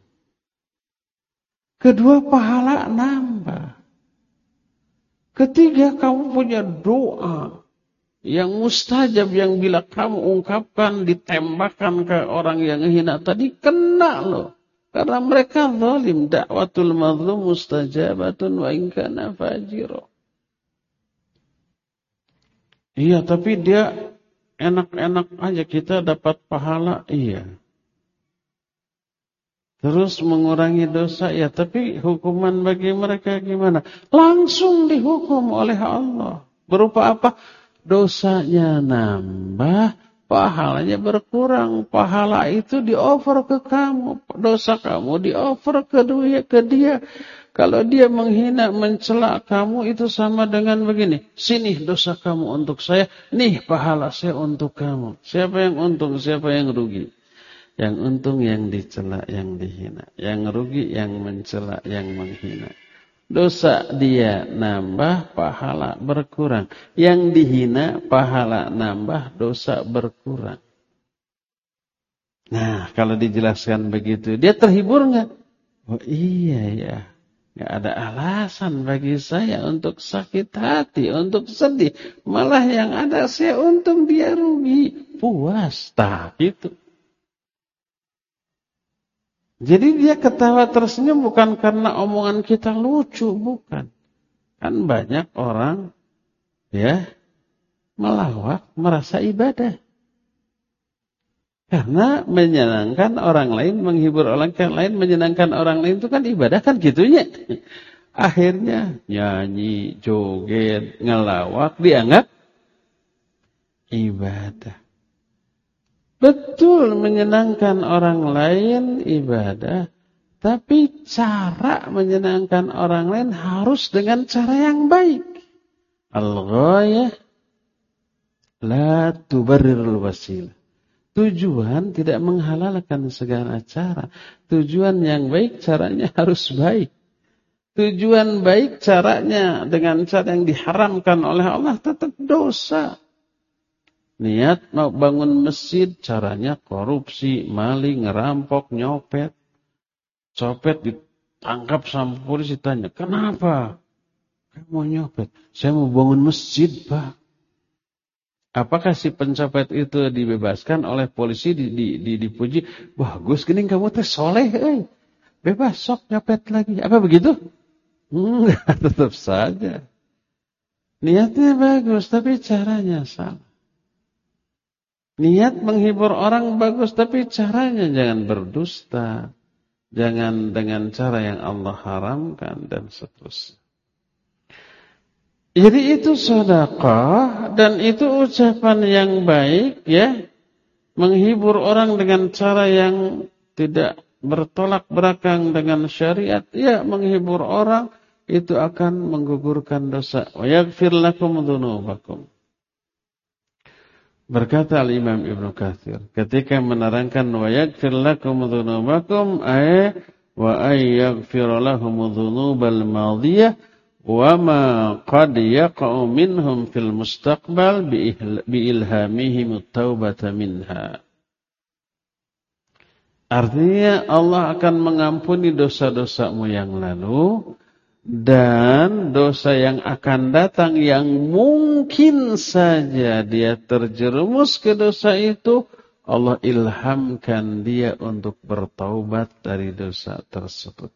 [SPEAKER 1] Kedua, pahala nambah. Ketiga, kamu punya doa yang mustajab, yang bila kamu ungkapkan, ditembakkan ke orang yang hina tadi, kena loh. Karena mereka zalim. Da'watul mazlum mustajabatun wa in kana fajira. Iya, tapi dia enak-enak aja, kita dapat pahala, iya. Terus mengurangi dosa, ya, tapi hukuman bagi mereka gimana? Langsung dihukum oleh Allah. Berupa apa? Dosanya nambah, pahalanya berkurang. Pahala itu di-offer ke kamu. Dosa kamu di-offer ke dia, ke dia. Kalau dia menghina, mencela kamu, itu sama dengan begini. Sini dosa kamu untuk saya, nih pahala saya untuk kamu. Siapa yang untung, siapa yang rugi? Yang untung yang dicela, yang dihina. Yang rugi yang mencela, yang menghina. Dosa dia nambah, pahala berkurang. Yang dihina, pahala nambah, dosa berkurang. Nah, kalau dijelaskan begitu, dia terhibur nggak? Oh iya ya, nggak ada alasan bagi saya untuk sakit hati, untuk sedih. Malah yang ada saya untung, dia rugi. Puas, tak gitu. Jadi dia ketawa tersenyum bukan karena omongan kita lucu, bukan. Kan banyak orang ya melawak merasa ibadah. Karena menyenangkan orang lain, menghibur orang lain, menyenangkan orang lain itu kan ibadah kan gitunya. Akhirnya nyanyi, joget, ngelawak dianggap ibadah. Betul, menyenangkan orang lain ibadah, tapi cara menyenangkan orang lain harus dengan cara yang baik. Al-ghayah la tubarrirul wasilah. Tujuan tidak menghalalkan segala cara. Tujuan yang baik caranya harus baik. Tujuan baik caranya dengan cara yang diharamkan oleh Allah tetap dosa. Niat mau bangun masjid, caranya korupsi, maling, ngerampok, nyopet. Copet ditangkap sama polisi, tanya, kenapa? Kamu mau nyopet? Saya mau bangun masjid, Pak. Apakah si pencopet itu dibebaskan oleh polisi, di, di, di, dipuji? Bagus, gini kamu teh soleh, eh. Bebas, sok nyopet lagi. Apa begitu? Enggak, tetap saja. Niatnya bagus, tapi caranya salah. Niat menghibur orang bagus, tapi caranya jangan berdusta. Jangan dengan cara yang Allah haramkan dan seterusnya. Jadi itu sedekah dan itu ucapan yang baik ya. Menghibur orang dengan cara yang tidak bertolak belakang dengan syariat. Ya, menghibur orang itu akan menggugurkan dosa. Wa yaghfir lakum dzunubakum. Berkata Al-Imam Ibnu Katsir ketika menerangkan wa yaghfir lakum dzunubakum ay wa ay yaghfir lahum dzunubal madiyah wa ma qad yaqa'u minhum fil mustaqbal bi ilhamihim at-taubata minha. Artinya Allah akan mengampuni dosa-dosamu yang lalu dan dosa yang akan datang yang mungkin saja dia terjerumus ke dosa itu, Allah ilhamkan dia untuk bertaubat dari dosa tersebut.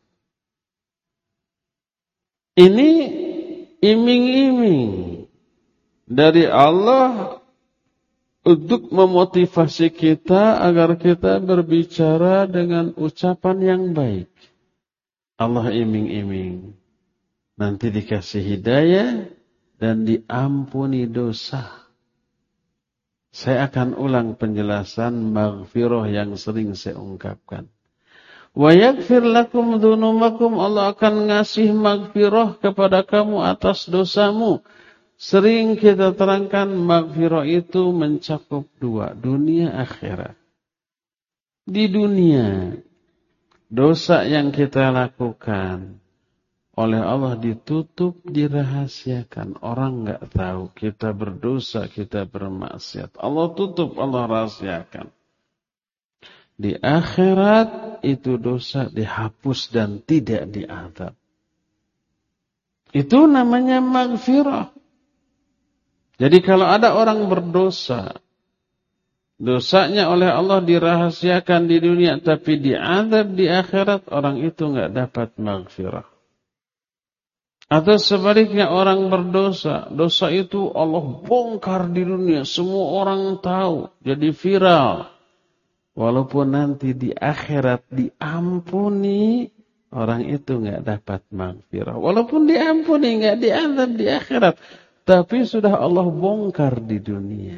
[SPEAKER 1] Ini iming-iming dari Allah untuk memotivasi kita agar kita berbicara dengan ucapan yang baik. Allah iming-iming. Nanti dikasih hidayah dan diampuni dosa. Saya akan ulang penjelasan maghfirah yang sering saya ungkapkan. Wa yaghfir lakum dzunubakum, Allah akan ngasih maghfirah kepada kamu atas dosamu. Sering kita terangkan maghfirah itu mencakup dua, dunia akhirat. Di dunia, dosa yang kita lakukan oleh Allah ditutup, dirahasiakan. Orang enggak tahu kita berdosa, kita bermaksiat. Allah tutup, Allah rahasiakan. Di akhirat itu dosa dihapus dan tidak diazab. Itu namanya maghfirah. Jadi kalau ada orang berdosa, dosanya oleh Allah dirahasiakan di dunia, tapi diazab di akhirat, orang itu enggak dapat maghfirah. Atau sebaliknya orang berdosa, dosa itu Allah bongkar di dunia, semua orang tahu, jadi viral. Walaupun nanti di akhirat diampuni, orang itu enggak dapat maghfirah. Walaupun diampuni, enggak diazab di akhirat, tapi sudah Allah bongkar di dunia.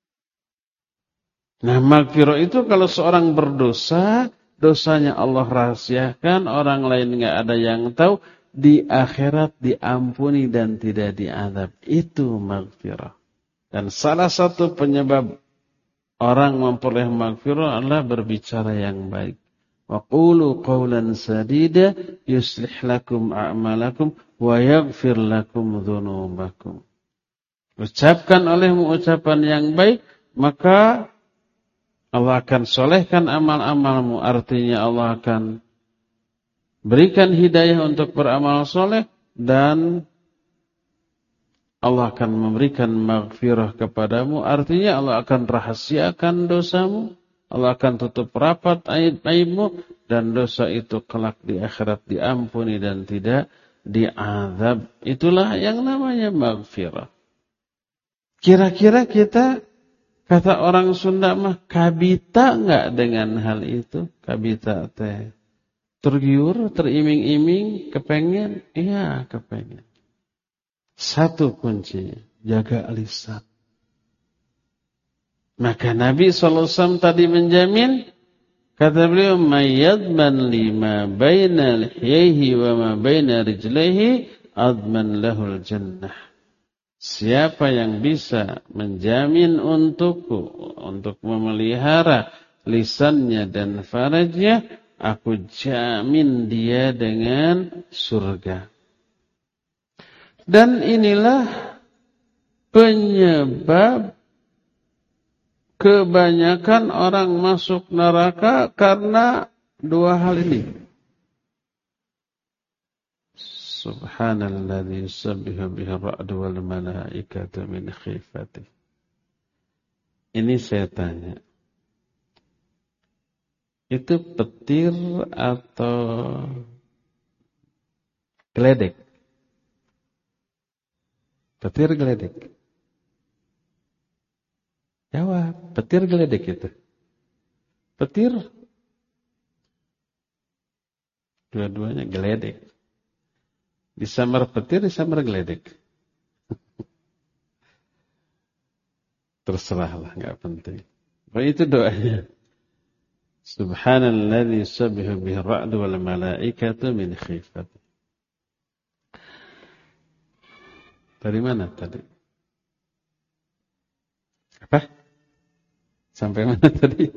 [SPEAKER 1] Nah, maghfirah itu kalau seorang berdosa, dosanya Allah rahasiakan, orang lain enggak ada yang tahu, di akhirat diampuni dan tidak diazab. Itu maghfirah. Dan salah satu penyebab orang memperoleh maghfirah adalah berbicara yang baik. Wa qulu qawlan sadida yuslih lakum a'malakum wa yaghfir lakum dzunubakum. Ucapkan olehmu ucapan yang baik, maka Allah akan solehkan amal-amalmu. Artinya Allah akan berikan hidayah untuk beramal soleh, dan Allah akan memberikan maghfirah kepadamu. Artinya Allah akan rahasiakan dosamu, Allah akan tutup rapat aib-aibmu, dan dosa itu kelak di akhirat diampuni dan tidak diazab. Itulah yang namanya maghfirah. Kira-kira kita, kata orang Sunda mah, kabita enggak dengan hal itu? Kabita teh tergiur, teriming-iming, kepengen? Iya, kepengen. Satu kunci, jaga lisan. Maka Nabi shallallahu alaihi wasallam tadi menjamin, kata beliau, "Mayyadman lima baina lihyaihi wa ma baina rijlaihi adman lahul jannah." Siapa yang bisa menjamin untukku, untuk memelihara lisannya dan farajnya, aku jamin dia dengan surga. Dan inilah penyebab kebanyakan orang masuk neraka karena dua hal ini. Subhanalladzi yusabbihu bihi ar-ra'du wal malaikatu min khifatihi. Ini saya tanya. Itu petir atau geledek? Petir geledek? Jawab, petir geledek itu. Petir. Dua-duanya geledek. Disambar petir, disambar geledek. Terserahlah, enggak penting. Oh, itu doanya. Subhanalladzi yusabbihu bihi ar-ra'du wal malaikatu min khifatihi. Dari mana tadi? Apa? Sampai mana tadi?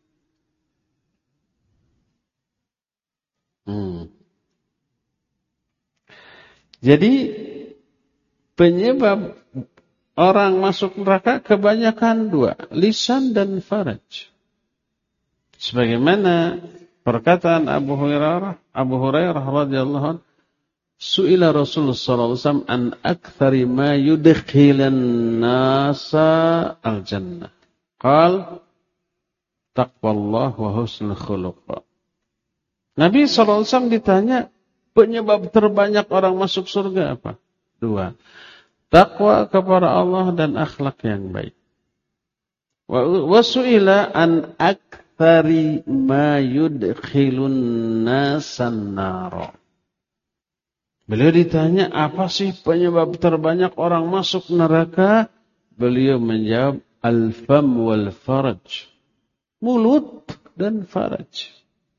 [SPEAKER 1] Hmm. Jadi penyebab orang masuk neraka kebanyakan dua, lisan dan faraj. Sebagaimana perkataan Abu Hurairah, Abu Hurairah radhiyallahu anhu, su'ila Rasulullah sallallahu alaihi wasallam an aktsari ma yudkhilan nasa al-jannah. Qal taqwallah wa husnul khuluq. Nabi shallallahu alaihi wasallam ditanya, penyebab terbanyak orang masuk surga apa? Dua. Takwa kepada Allah dan akhlak yang baik. Wa su'ila an aktsari ma yudkhilun nasan nar. Beliau ditanya, apa sih penyebab terbanyak orang masuk neraka? Beliau menjawab, al-fam wal faraj. Mulut dan faraj.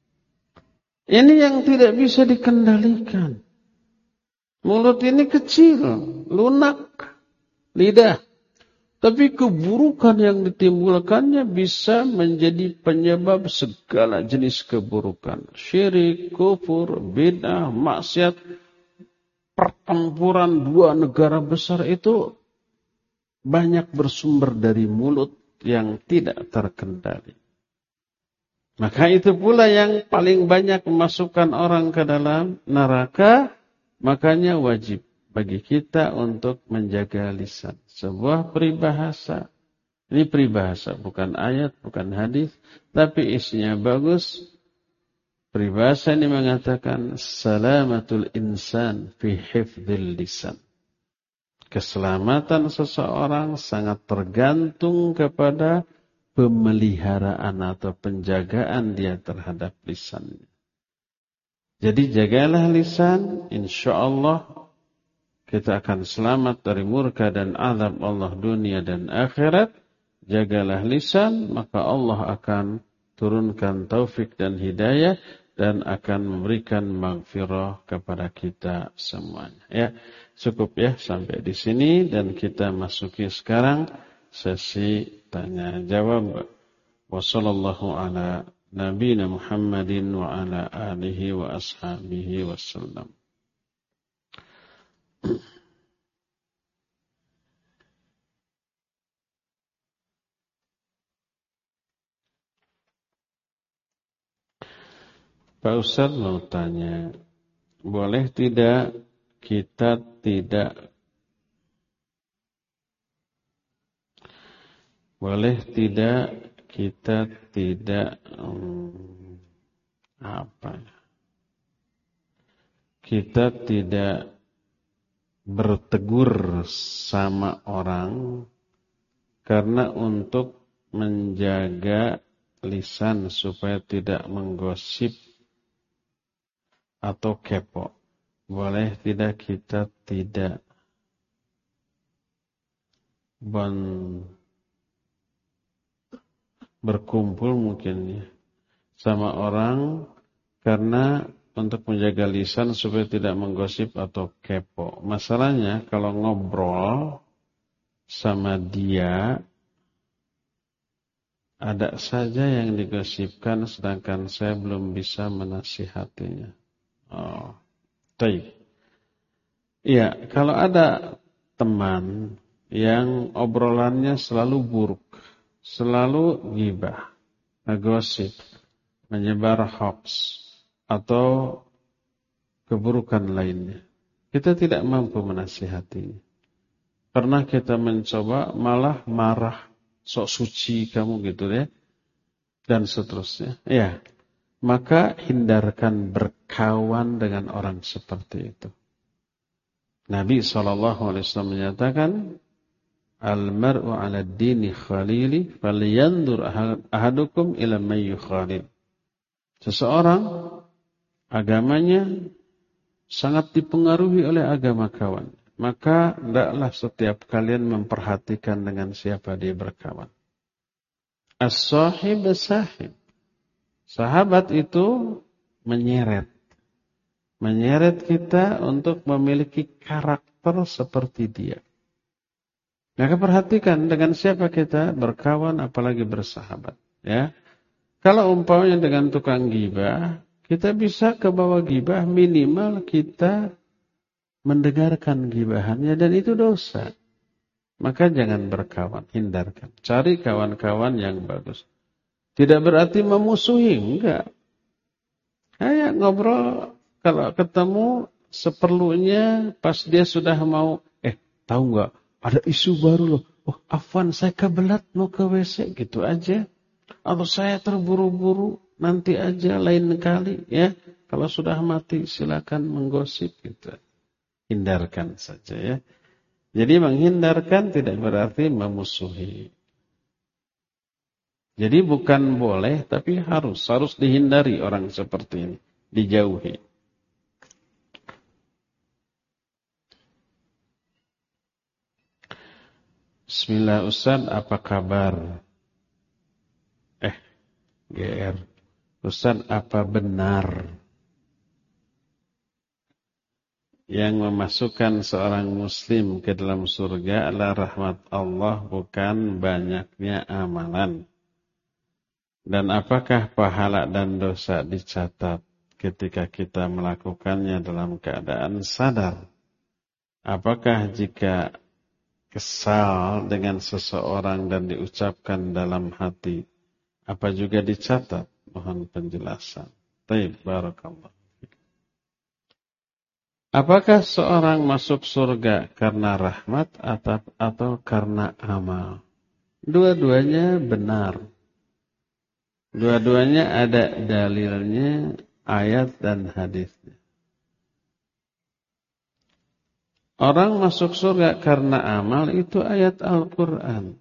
[SPEAKER 1] Ini yang tidak bisa dikendalikan. Mulut ini kecil, lunak, lidah. Tapi keburukan yang ditimbulkannya bisa menjadi penyebab segala jenis keburukan. Syirik, kufur, bid'ah, maksiat, pertempuran dua negara besar itu banyak bersumber dari mulut yang tidak terkendali. Maka itu pula yang paling banyak memasukkan orang ke dalam neraka. Makanya wajib bagi kita untuk menjaga lisan. Sebuah peribahasa. Ini peribahasa, bukan ayat, bukan hadis, tapi isinya bagus. Peribahasa ini mengatakan salamatul insan fi hifdzil lisan. Keselamatan seseorang sangat tergantung kepada pemeliharaan atau penjagaan dia terhadap lisannya. Jadi jagalah lisan, insyaallah kita akan selamat dari murka dan azab Allah dunia dan akhirat. Jagalah lisan, maka Allah akan turunkan taufik dan hidayah dan akan memberikan maghfirah kepada kita semuanya. Ya, cukup ya sampai di sini dan kita masuki sekarang sesi tanya jawab. Wassallallahu ala nabiyina Muhammadin wa ala alihi wa ashabihi wasallam. Pak Ustadz mau tanya, boleh tidak kita tidak boleh tidak kita tidak um, apa kita tidak bertegur sama orang karena untuk menjaga lisan supaya tidak menggosip atau kepo. Boleh tidak kita tidak ben berkumpul mungkin ya sama orang karena untuk menjaga lisan supaya tidak menggosip atau kepo. Masalahnya kalau ngobrol sama dia ada saja yang digosipkan sedangkan saya belum bisa menasihatinya. Oh, baik. Iya, kalau ada teman yang obrolannya selalu buruk, selalu ghibah, ngegosip, menyebar hoax atau keburukan lainnya, kita tidak mampu menasihatinya. Pernah kita mencoba malah marah, sok suci kamu gitu ya, dan seterusnya. Ya, maka hindarkan berkawan dengan orang seperti itu. Nabi shallallahu alaihi wasallam menyatakan, al-mar'u 'ala dini khalili, falyanzur ahadukum ila man yukhalil. Seseorang agamanya sangat dipengaruhi oleh agama kawan. Maka hendaklah setiap kalian memperhatikan dengan siapa dia berkawan. As-sahib as-sahib. Sahabat itu menyeret. Menyeret kita untuk memiliki karakter seperti dia. Maka perhatikan dengan siapa kita berkawan apalagi bersahabat. Ya. Kalau umpamanya dengan tukang ghibah, kita bisa ke bawah ghibah minimal kita mendengarkan ghibahannya dan itu dosa. Maka jangan berkawan, hindarkan. Cari kawan-kawan yang bagus. Tidak berarti memusuhi, enggak. Kayak ngobrol, kalau ketemu seperlunya pas dia sudah mau, eh tahu enggak, ada isu baru loh. Oh, afwan saya kebelat mau ke W C, gitu aja. Atau saya terburu-buru, nanti aja lain kali ya. Kalau sudah mati silakan menggosip gitu. Hindarkan saja ya. Jadi menghindarkan tidak berarti memusuhi. Jadi bukan boleh tapi harus harus dihindari orang seperti ini, dijauhi. Bismillah Ustaz, apa kabar? Eh, G R. Ustaz, apa benar yang memasukkan seorang muslim ke dalam surga adalah rahmat Allah, bukan banyaknya amalan? Dan apakah pahala dan dosa dicatat ketika kita melakukannya dalam keadaan sadar? Apakah jika kesal dengan seseorang dan diucapkan dalam hati, apa juga dicatat? Mohon penjelasan. Baik, barakallah. Apakah seorang masuk surga karena rahmat atau, atau karena amal? Dua-duanya benar. Dua-duanya ada dalilnya, ayat dan hadisnya. Orang masuk surga karena amal itu ayat Al-Quran.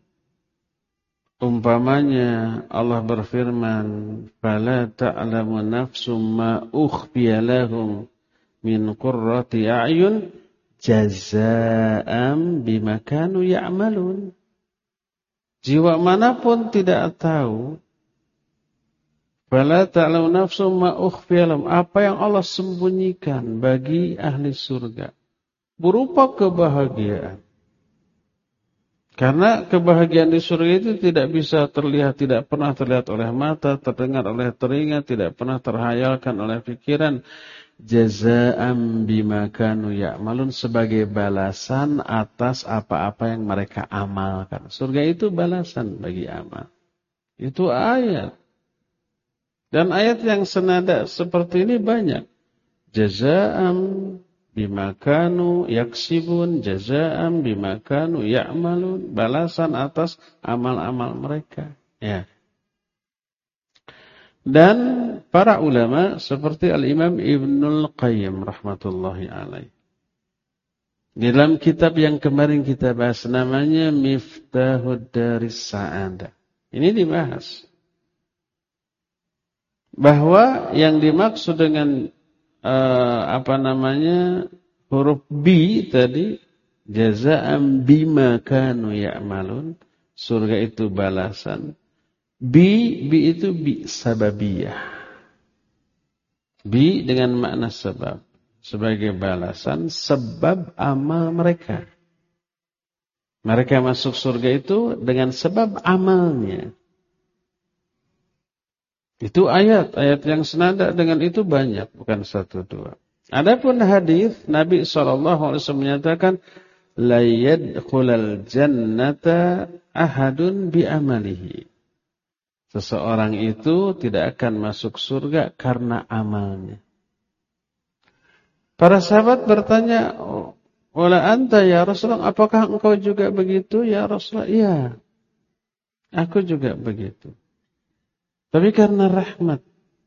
[SPEAKER 1] Umpamanya Allah berfirman, "Fala ta'lamu nafsum ma ukhfiya lahum min qurrati a'yun jazaa'an bima kanu ya'malun." Jiwa manapun tidak tahu, fala ta'lamu nafsum ma ukhfiya lahum, apa yang Allah sembunyikan bagi ahli surga berupa kebahagiaan. Karena kebahagiaan di surga itu tidak bisa terlihat, tidak pernah terlihat oleh mata, terdengar oleh telinga, tidak pernah terhayalkan oleh pikiran. Jazaa'an bima kanu ya'malun, sebagai balasan atas apa-apa yang mereka amalkan. Surga itu balasan bagi amal. Itu ayat. Dan ayat yang senada seperti ini banyak. Jazaa'an bima kanu yaksibun, jazaa'an bima kanu ya'malun, balasan atas amal-amal mereka. Ya. Dan para ulama seperti Al-Imam Ibnul Qayyim rahmatullahi alaih, di dalam kitab yang kemarin kita bahas namanya Miftahud Daris Sa'adah, ini dibahas bahwa yang dimaksud dengan Uh, apa namanya huruf B tadi, jazaa'an bima kanu ya'malun, surga itu balasan. B, B itu bi sababiyah. B dengan makna sebab, sebagai balasan sebab amal mereka. Mereka masuk surga itu dengan sebab amalnya. Itu ayat, ayat yang senada dengan itu banyak, bukan satu dua. Adapun hadis Nabi shallallahu alaihi wasallam menyatakan, la yadkhulal jannata ahadun bi amalihi. Seseorang itu tidak akan masuk surga karena amalnya. Para sahabat bertanya, wala anta ya Rasulullah, apakah engkau juga begitu ya Rasulullah? Iya, aku juga begitu. Tapi karena rahmat.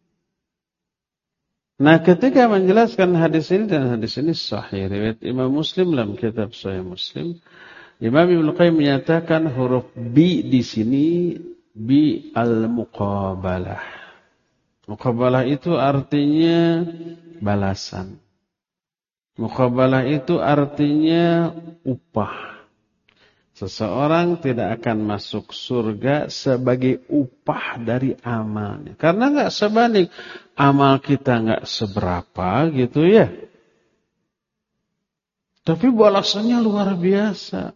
[SPEAKER 1] Nah, ketika menjelaskan hadis ini, dan hadis ini sahih riwayat Imam Muslim dalam kitab Sahih Muslim, Imam Ibnu Qayyim menyatakan huruf bi di sini bi al-muqabalah. Muqabalah itu artinya balasan. Muqabalah itu artinya upah. Seseorang tidak akan masuk surga sebagai upah dari amalnya. Karena enggak sebanding. Amal kita enggak seberapa gitu ya. Tapi balasannya luar biasa.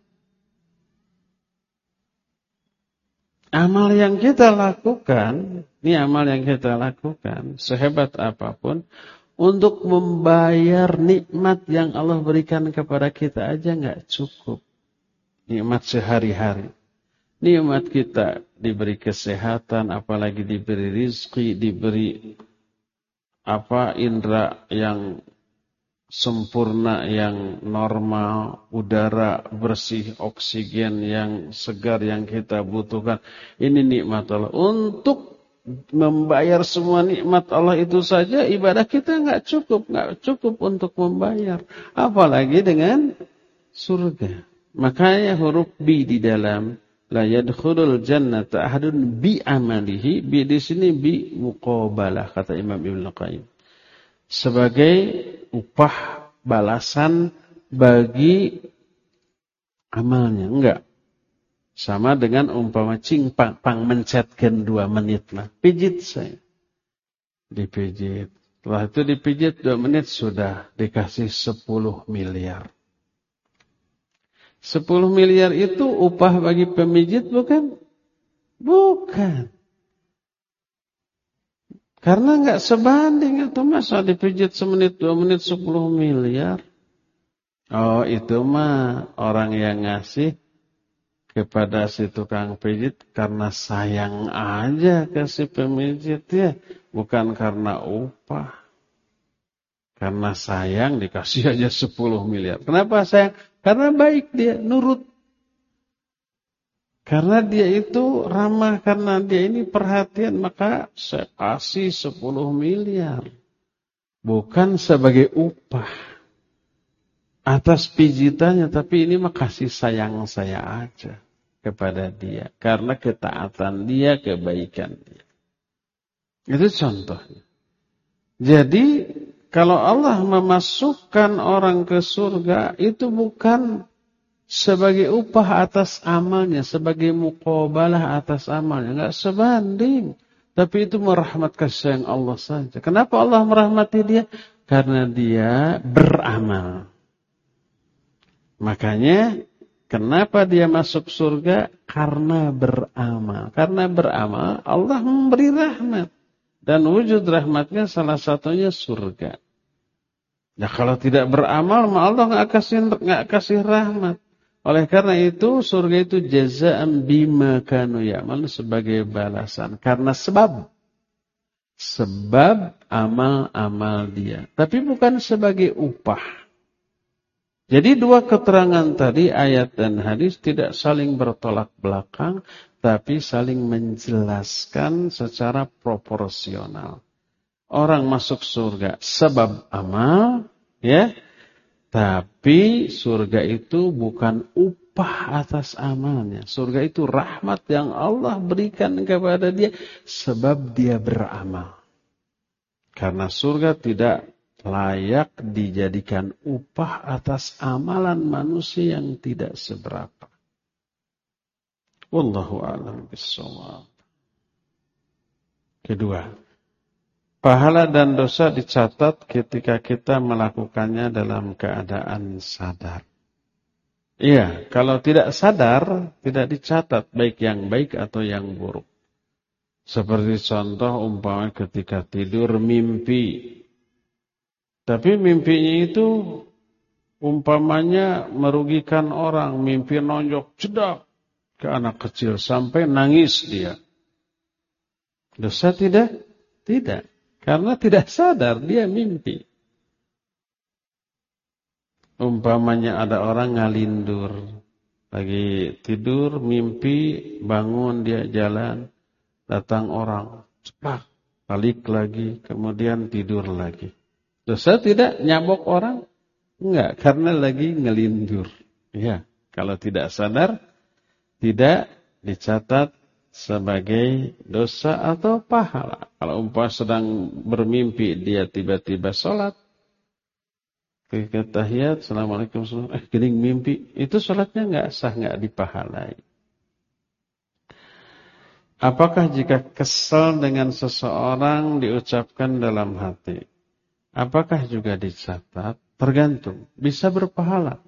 [SPEAKER 1] Amal yang kita lakukan, ini amal yang kita lakukan, sehebat apapun, untuk membayar nikmat yang Allah berikan kepada kita aja enggak cukup. Nikmat sehari-hari. Nikmat kita diberi kesehatan, apalagi diberi rizki, diberi apa indera yang sempurna, yang normal, udara bersih, oksigen yang segar yang kita butuhkan. Ini nikmat Allah. Untuk membayar semua nikmat Allah itu saja, ibadah kita nggak cukup, nggak cukup untuk membayar. Apalagi dengan surga. Makanya huruf bi di dalam la yadkhulul jannata ahadun bi amalihi, bi di sini bi muqabalah kata Imam Ibnu Qayyim. Sebagai upah balasan bagi amalnya, enggak. Sama dengan umpama cing pang, pang mencetkan dua menit lah. Pijit saya. Dipijit. Setelah itu dipijit dua menit sudah dikasih sepuluh miliar. sepuluh miliar itu upah bagi pemijit bukan? Bukan. Karena enggak sebanding itu, masa dipijit semenit, dua menit, sepuluh miliar. Oh, itu mah orang yang ngasih kepada si tukang pijit karena sayang aja ke si pemijit ya, bukan karena upah. Karena sayang dikasih aja sepuluh miliar. Kenapa sayang? Karena baik dia, nurut. Karena dia itu ramah, karena dia ini perhatian, maka saya kasih sepuluh miliar. Bukan sebagai upah atas pijitannya, tapi ini mah kasih sayang saya aja kepada dia. Karena ketaatan dia, kebaikan dia. Itu contohnya. Jadi, kalau Allah memasukkan orang ke surga, itu bukan sebagai upah atas amalnya, sebagai muqabalah atas amalnya. Enggak sebanding. Tapi itu merahmat kasih sayang Allah saja. Kenapa Allah merahmati dia? Karena dia beramal. Makanya, kenapa dia masuk surga? Karena beramal. Karena beramal, Allah memberi rahmat. Dan wujud rahmatnya salah satunya surga. Nah, kalau tidak beramal, Allah nggak kasih nggak kasih rahmat. Oleh karena itu, surga itu jazaan bima kanu ya'mal, sebagai balasan. Karena sebab. Sebab amal-amal dia. Tapi bukan sebagai upah. Jadi dua keterangan tadi, ayat dan hadis, tidak saling bertolak belakang, tapi saling menjelaskan secara proporsional. Orang masuk surga sebab amal, ya. Tapi surga itu bukan upah atas amalnya. Surga itu rahmat yang Allah berikan kepada dia sebab dia beramal. Karena surga tidak layak dijadikan upah atas amalan manusia yang tidak seberapa. Wallahu a'lam bishawab. Kedua, pahala dan dosa dicatat ketika kita melakukannya dalam keadaan sadar. Iya, kalau tidak sadar, tidak dicatat baik yang baik atau yang buruk. Seperti contoh umpama ketika tidur mimpi. Tapi mimpinya itu umpamanya merugikan orang. Mimpi nonjok cedak ke anak kecil sampai nangis dia. Dosa tidak? Tidak. Karena tidak sadar dia mimpi. Umpamanya ada orang ngalindur. Lagi tidur, mimpi, bangun dia jalan. Datang orang, cepat, balik lagi, kemudian tidur lagi. Dosa tidak? Nyabok orang? Enggak, karena lagi ngelindur. Ya, kalau tidak sadar, tidak dicatat sebagai dosa atau pahala. Kalau umpama sedang bermimpi, dia tiba-tiba sholat, ketika tahiyat, assalamualaikum, eh gening mimpi, itu sholatnya enggak sah, enggak dipahalai. Apakah jika kesal dengan seseorang diucapkan dalam hati? Apakah juga dicatat? Tergantung. Bisa berpahala.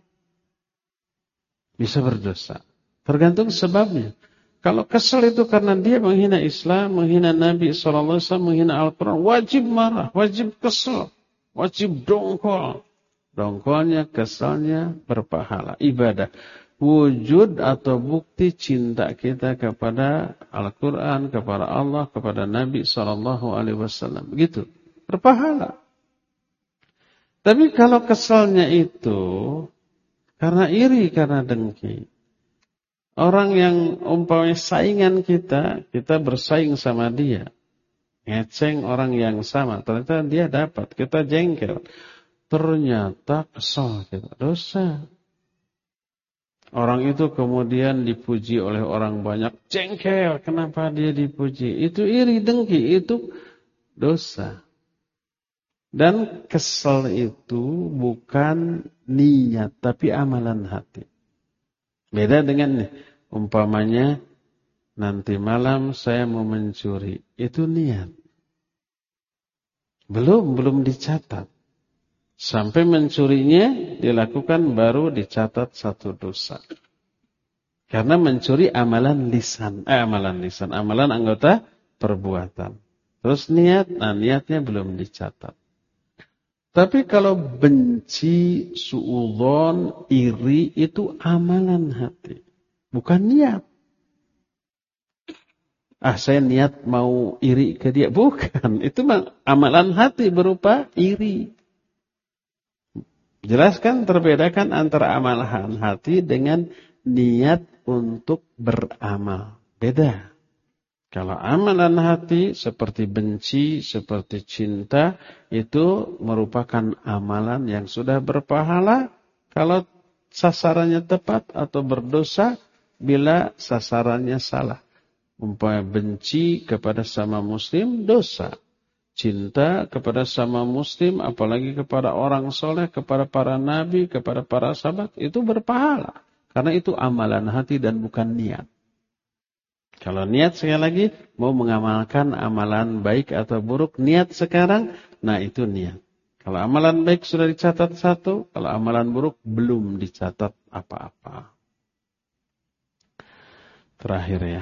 [SPEAKER 1] Bisa berdosa. Tergantung sebabnya. Kalau kesal itu karena dia menghina Islam, menghina Nabi shallallahu alaihi wasallam, menghina Al-Quran, wajib marah, wajib kesal, wajib dongkol. Dongkolnya, kesalnya berpahala. Ibadah. Wujud atau bukti cinta kita kepada Al-Quran, kepada Allah, kepada Nabi shallallahu alaihi wasallam. Begitu. Berpahala. Tapi kalau kesalnya itu karena iri, karena dengki. Orang yang umpamanya saingan kita, kita bersaing sama dia. Ngeceng orang yang sama, ternyata dia dapat, kita jengkel. Ternyata kesal kita, dosa. Orang itu kemudian dipuji oleh orang banyak, jengkel, kenapa dia dipuji? Itu iri, dengki, itu dosa. Dan kesal itu bukan niat, tapi amalan hati. Beda dengan nih, umpamanya nanti malam saya mau mencuri, itu niat. Belum, belum dicatat. Sampai mencurinya dilakukan baru dicatat satu dosa. Karena mencuri amalan lisan, eh, amalan lisan, amalan anggota perbuatan. Terus niat, nah niatnya belum dicatat. Tapi kalau benci, suudzon, iri itu amalan hati. Bukan niat. Ah, saya niat mau iri ke dia. Bukan. Itu amalan hati berupa iri. Jelaskan, terbedakan antara amalan hati dengan niat untuk beramal. Beda. Kalau amalan hati seperti benci, seperti cinta, itu merupakan amalan yang sudah berpahala kalau sasarannya tepat atau berdosa bila sasarannya salah. Umpamanya benci kepada sama muslim, dosa. Cinta kepada sama muslim, apalagi kepada orang soleh, kepada para nabi, kepada para sahabat, itu berpahala. Karena itu amalan hati dan bukan niat. Kalau niat sekali lagi, mau mengamalkan amalan baik atau buruk, niat sekarang, nah itu niat. Kalau amalan baik sudah dicatat satu, kalau amalan buruk belum dicatat apa-apa. Terakhir ya.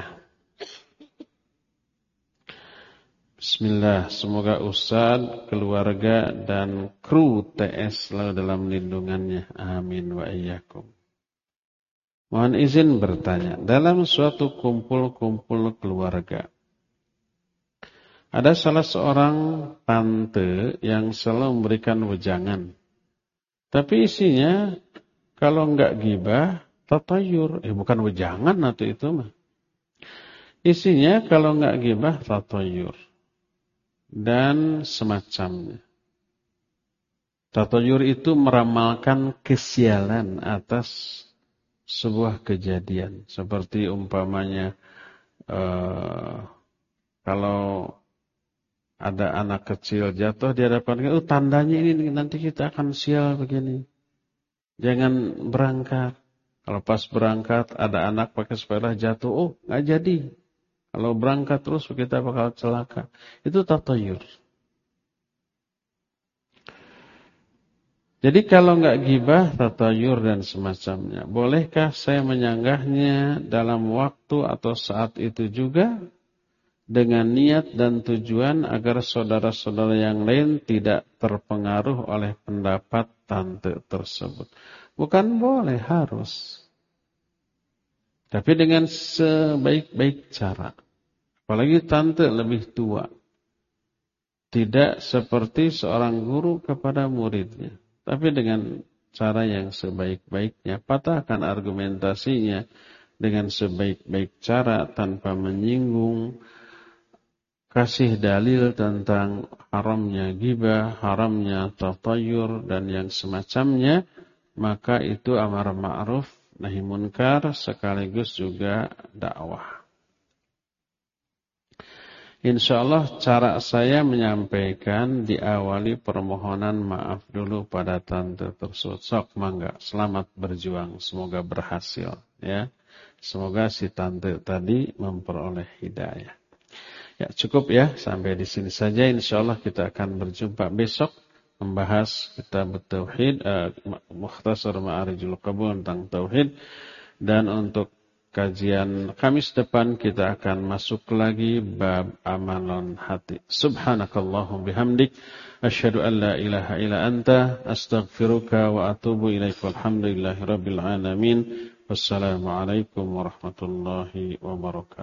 [SPEAKER 1] Bismillah, semoga Ustaz, keluarga, dan kru T S selalu dalam lindungannya. Amin wa iyyakum. Mohon izin bertanya, dalam suatu kumpul-kumpul keluarga, ada salah seorang tante yang selalu memberikan wejangan. Tapi isinya, kalau enggak gibah, tatayur. Eh bukan wejangan atau itu mah. Isinya kalau enggak gibah, tatayur. Dan semacamnya. Tatayur itu meramalkan kesialan atas sebuah kejadian. Seperti umpamanya uh, kalau ada anak kecil jatuh di hadapan kita, oh tandanya ini nanti kita akan sial begini. Jangan berangkat. Kalau pas berangkat ada anak pakai sepeda jatuh, oh nggak jadi. Kalau berangkat terus kita bakal celaka. Itu tatayur. Jadi kalau nggak gibah, tatayur dan semacamnya, bolehkah saya menyanggahnya dalam waktu atau saat itu juga dengan niat dan tujuan agar saudara-saudara yang lain tidak terpengaruh oleh pendapat tante tersebut? Bukan boleh, harus. Tapi dengan sebaik-baik cara. Apalagi tante lebih tua. Tidak seperti seorang guru kepada muridnya. Tapi dengan cara yang sebaik-baiknya, patahkan argumentasinya dengan sebaik-baik cara tanpa menyinggung, kasih dalil tentang haramnya ghibah, haramnya tatayur dan yang semacamnya, maka itu amar ma'ruf nahi munkar sekaligus juga dakwah. Insyaallah cara saya menyampaikan diawali permohonan maaf dulu pada tante tersebut. Sok mangga, selamat berjuang, semoga berhasil ya. Semoga si tante tadi memperoleh hidayah. Ya cukup ya, sampai di sini saja. Insyaallah kita akan berjumpa besok membahas kitab tauhid, uh, Mukhtasar Ma'arijul Qabul tentang tauhid. Dan untuk kajian Kamis depan kita akan masuk lagi bab amalan hati. Subhanakallahum bihamdik asyhadu an la ilaha illa anta astaghfiruka wa atubu ilaik. Walhamdulillahirabbil alamin. Wassalamualaikum warahmatullahi wabarakatuh.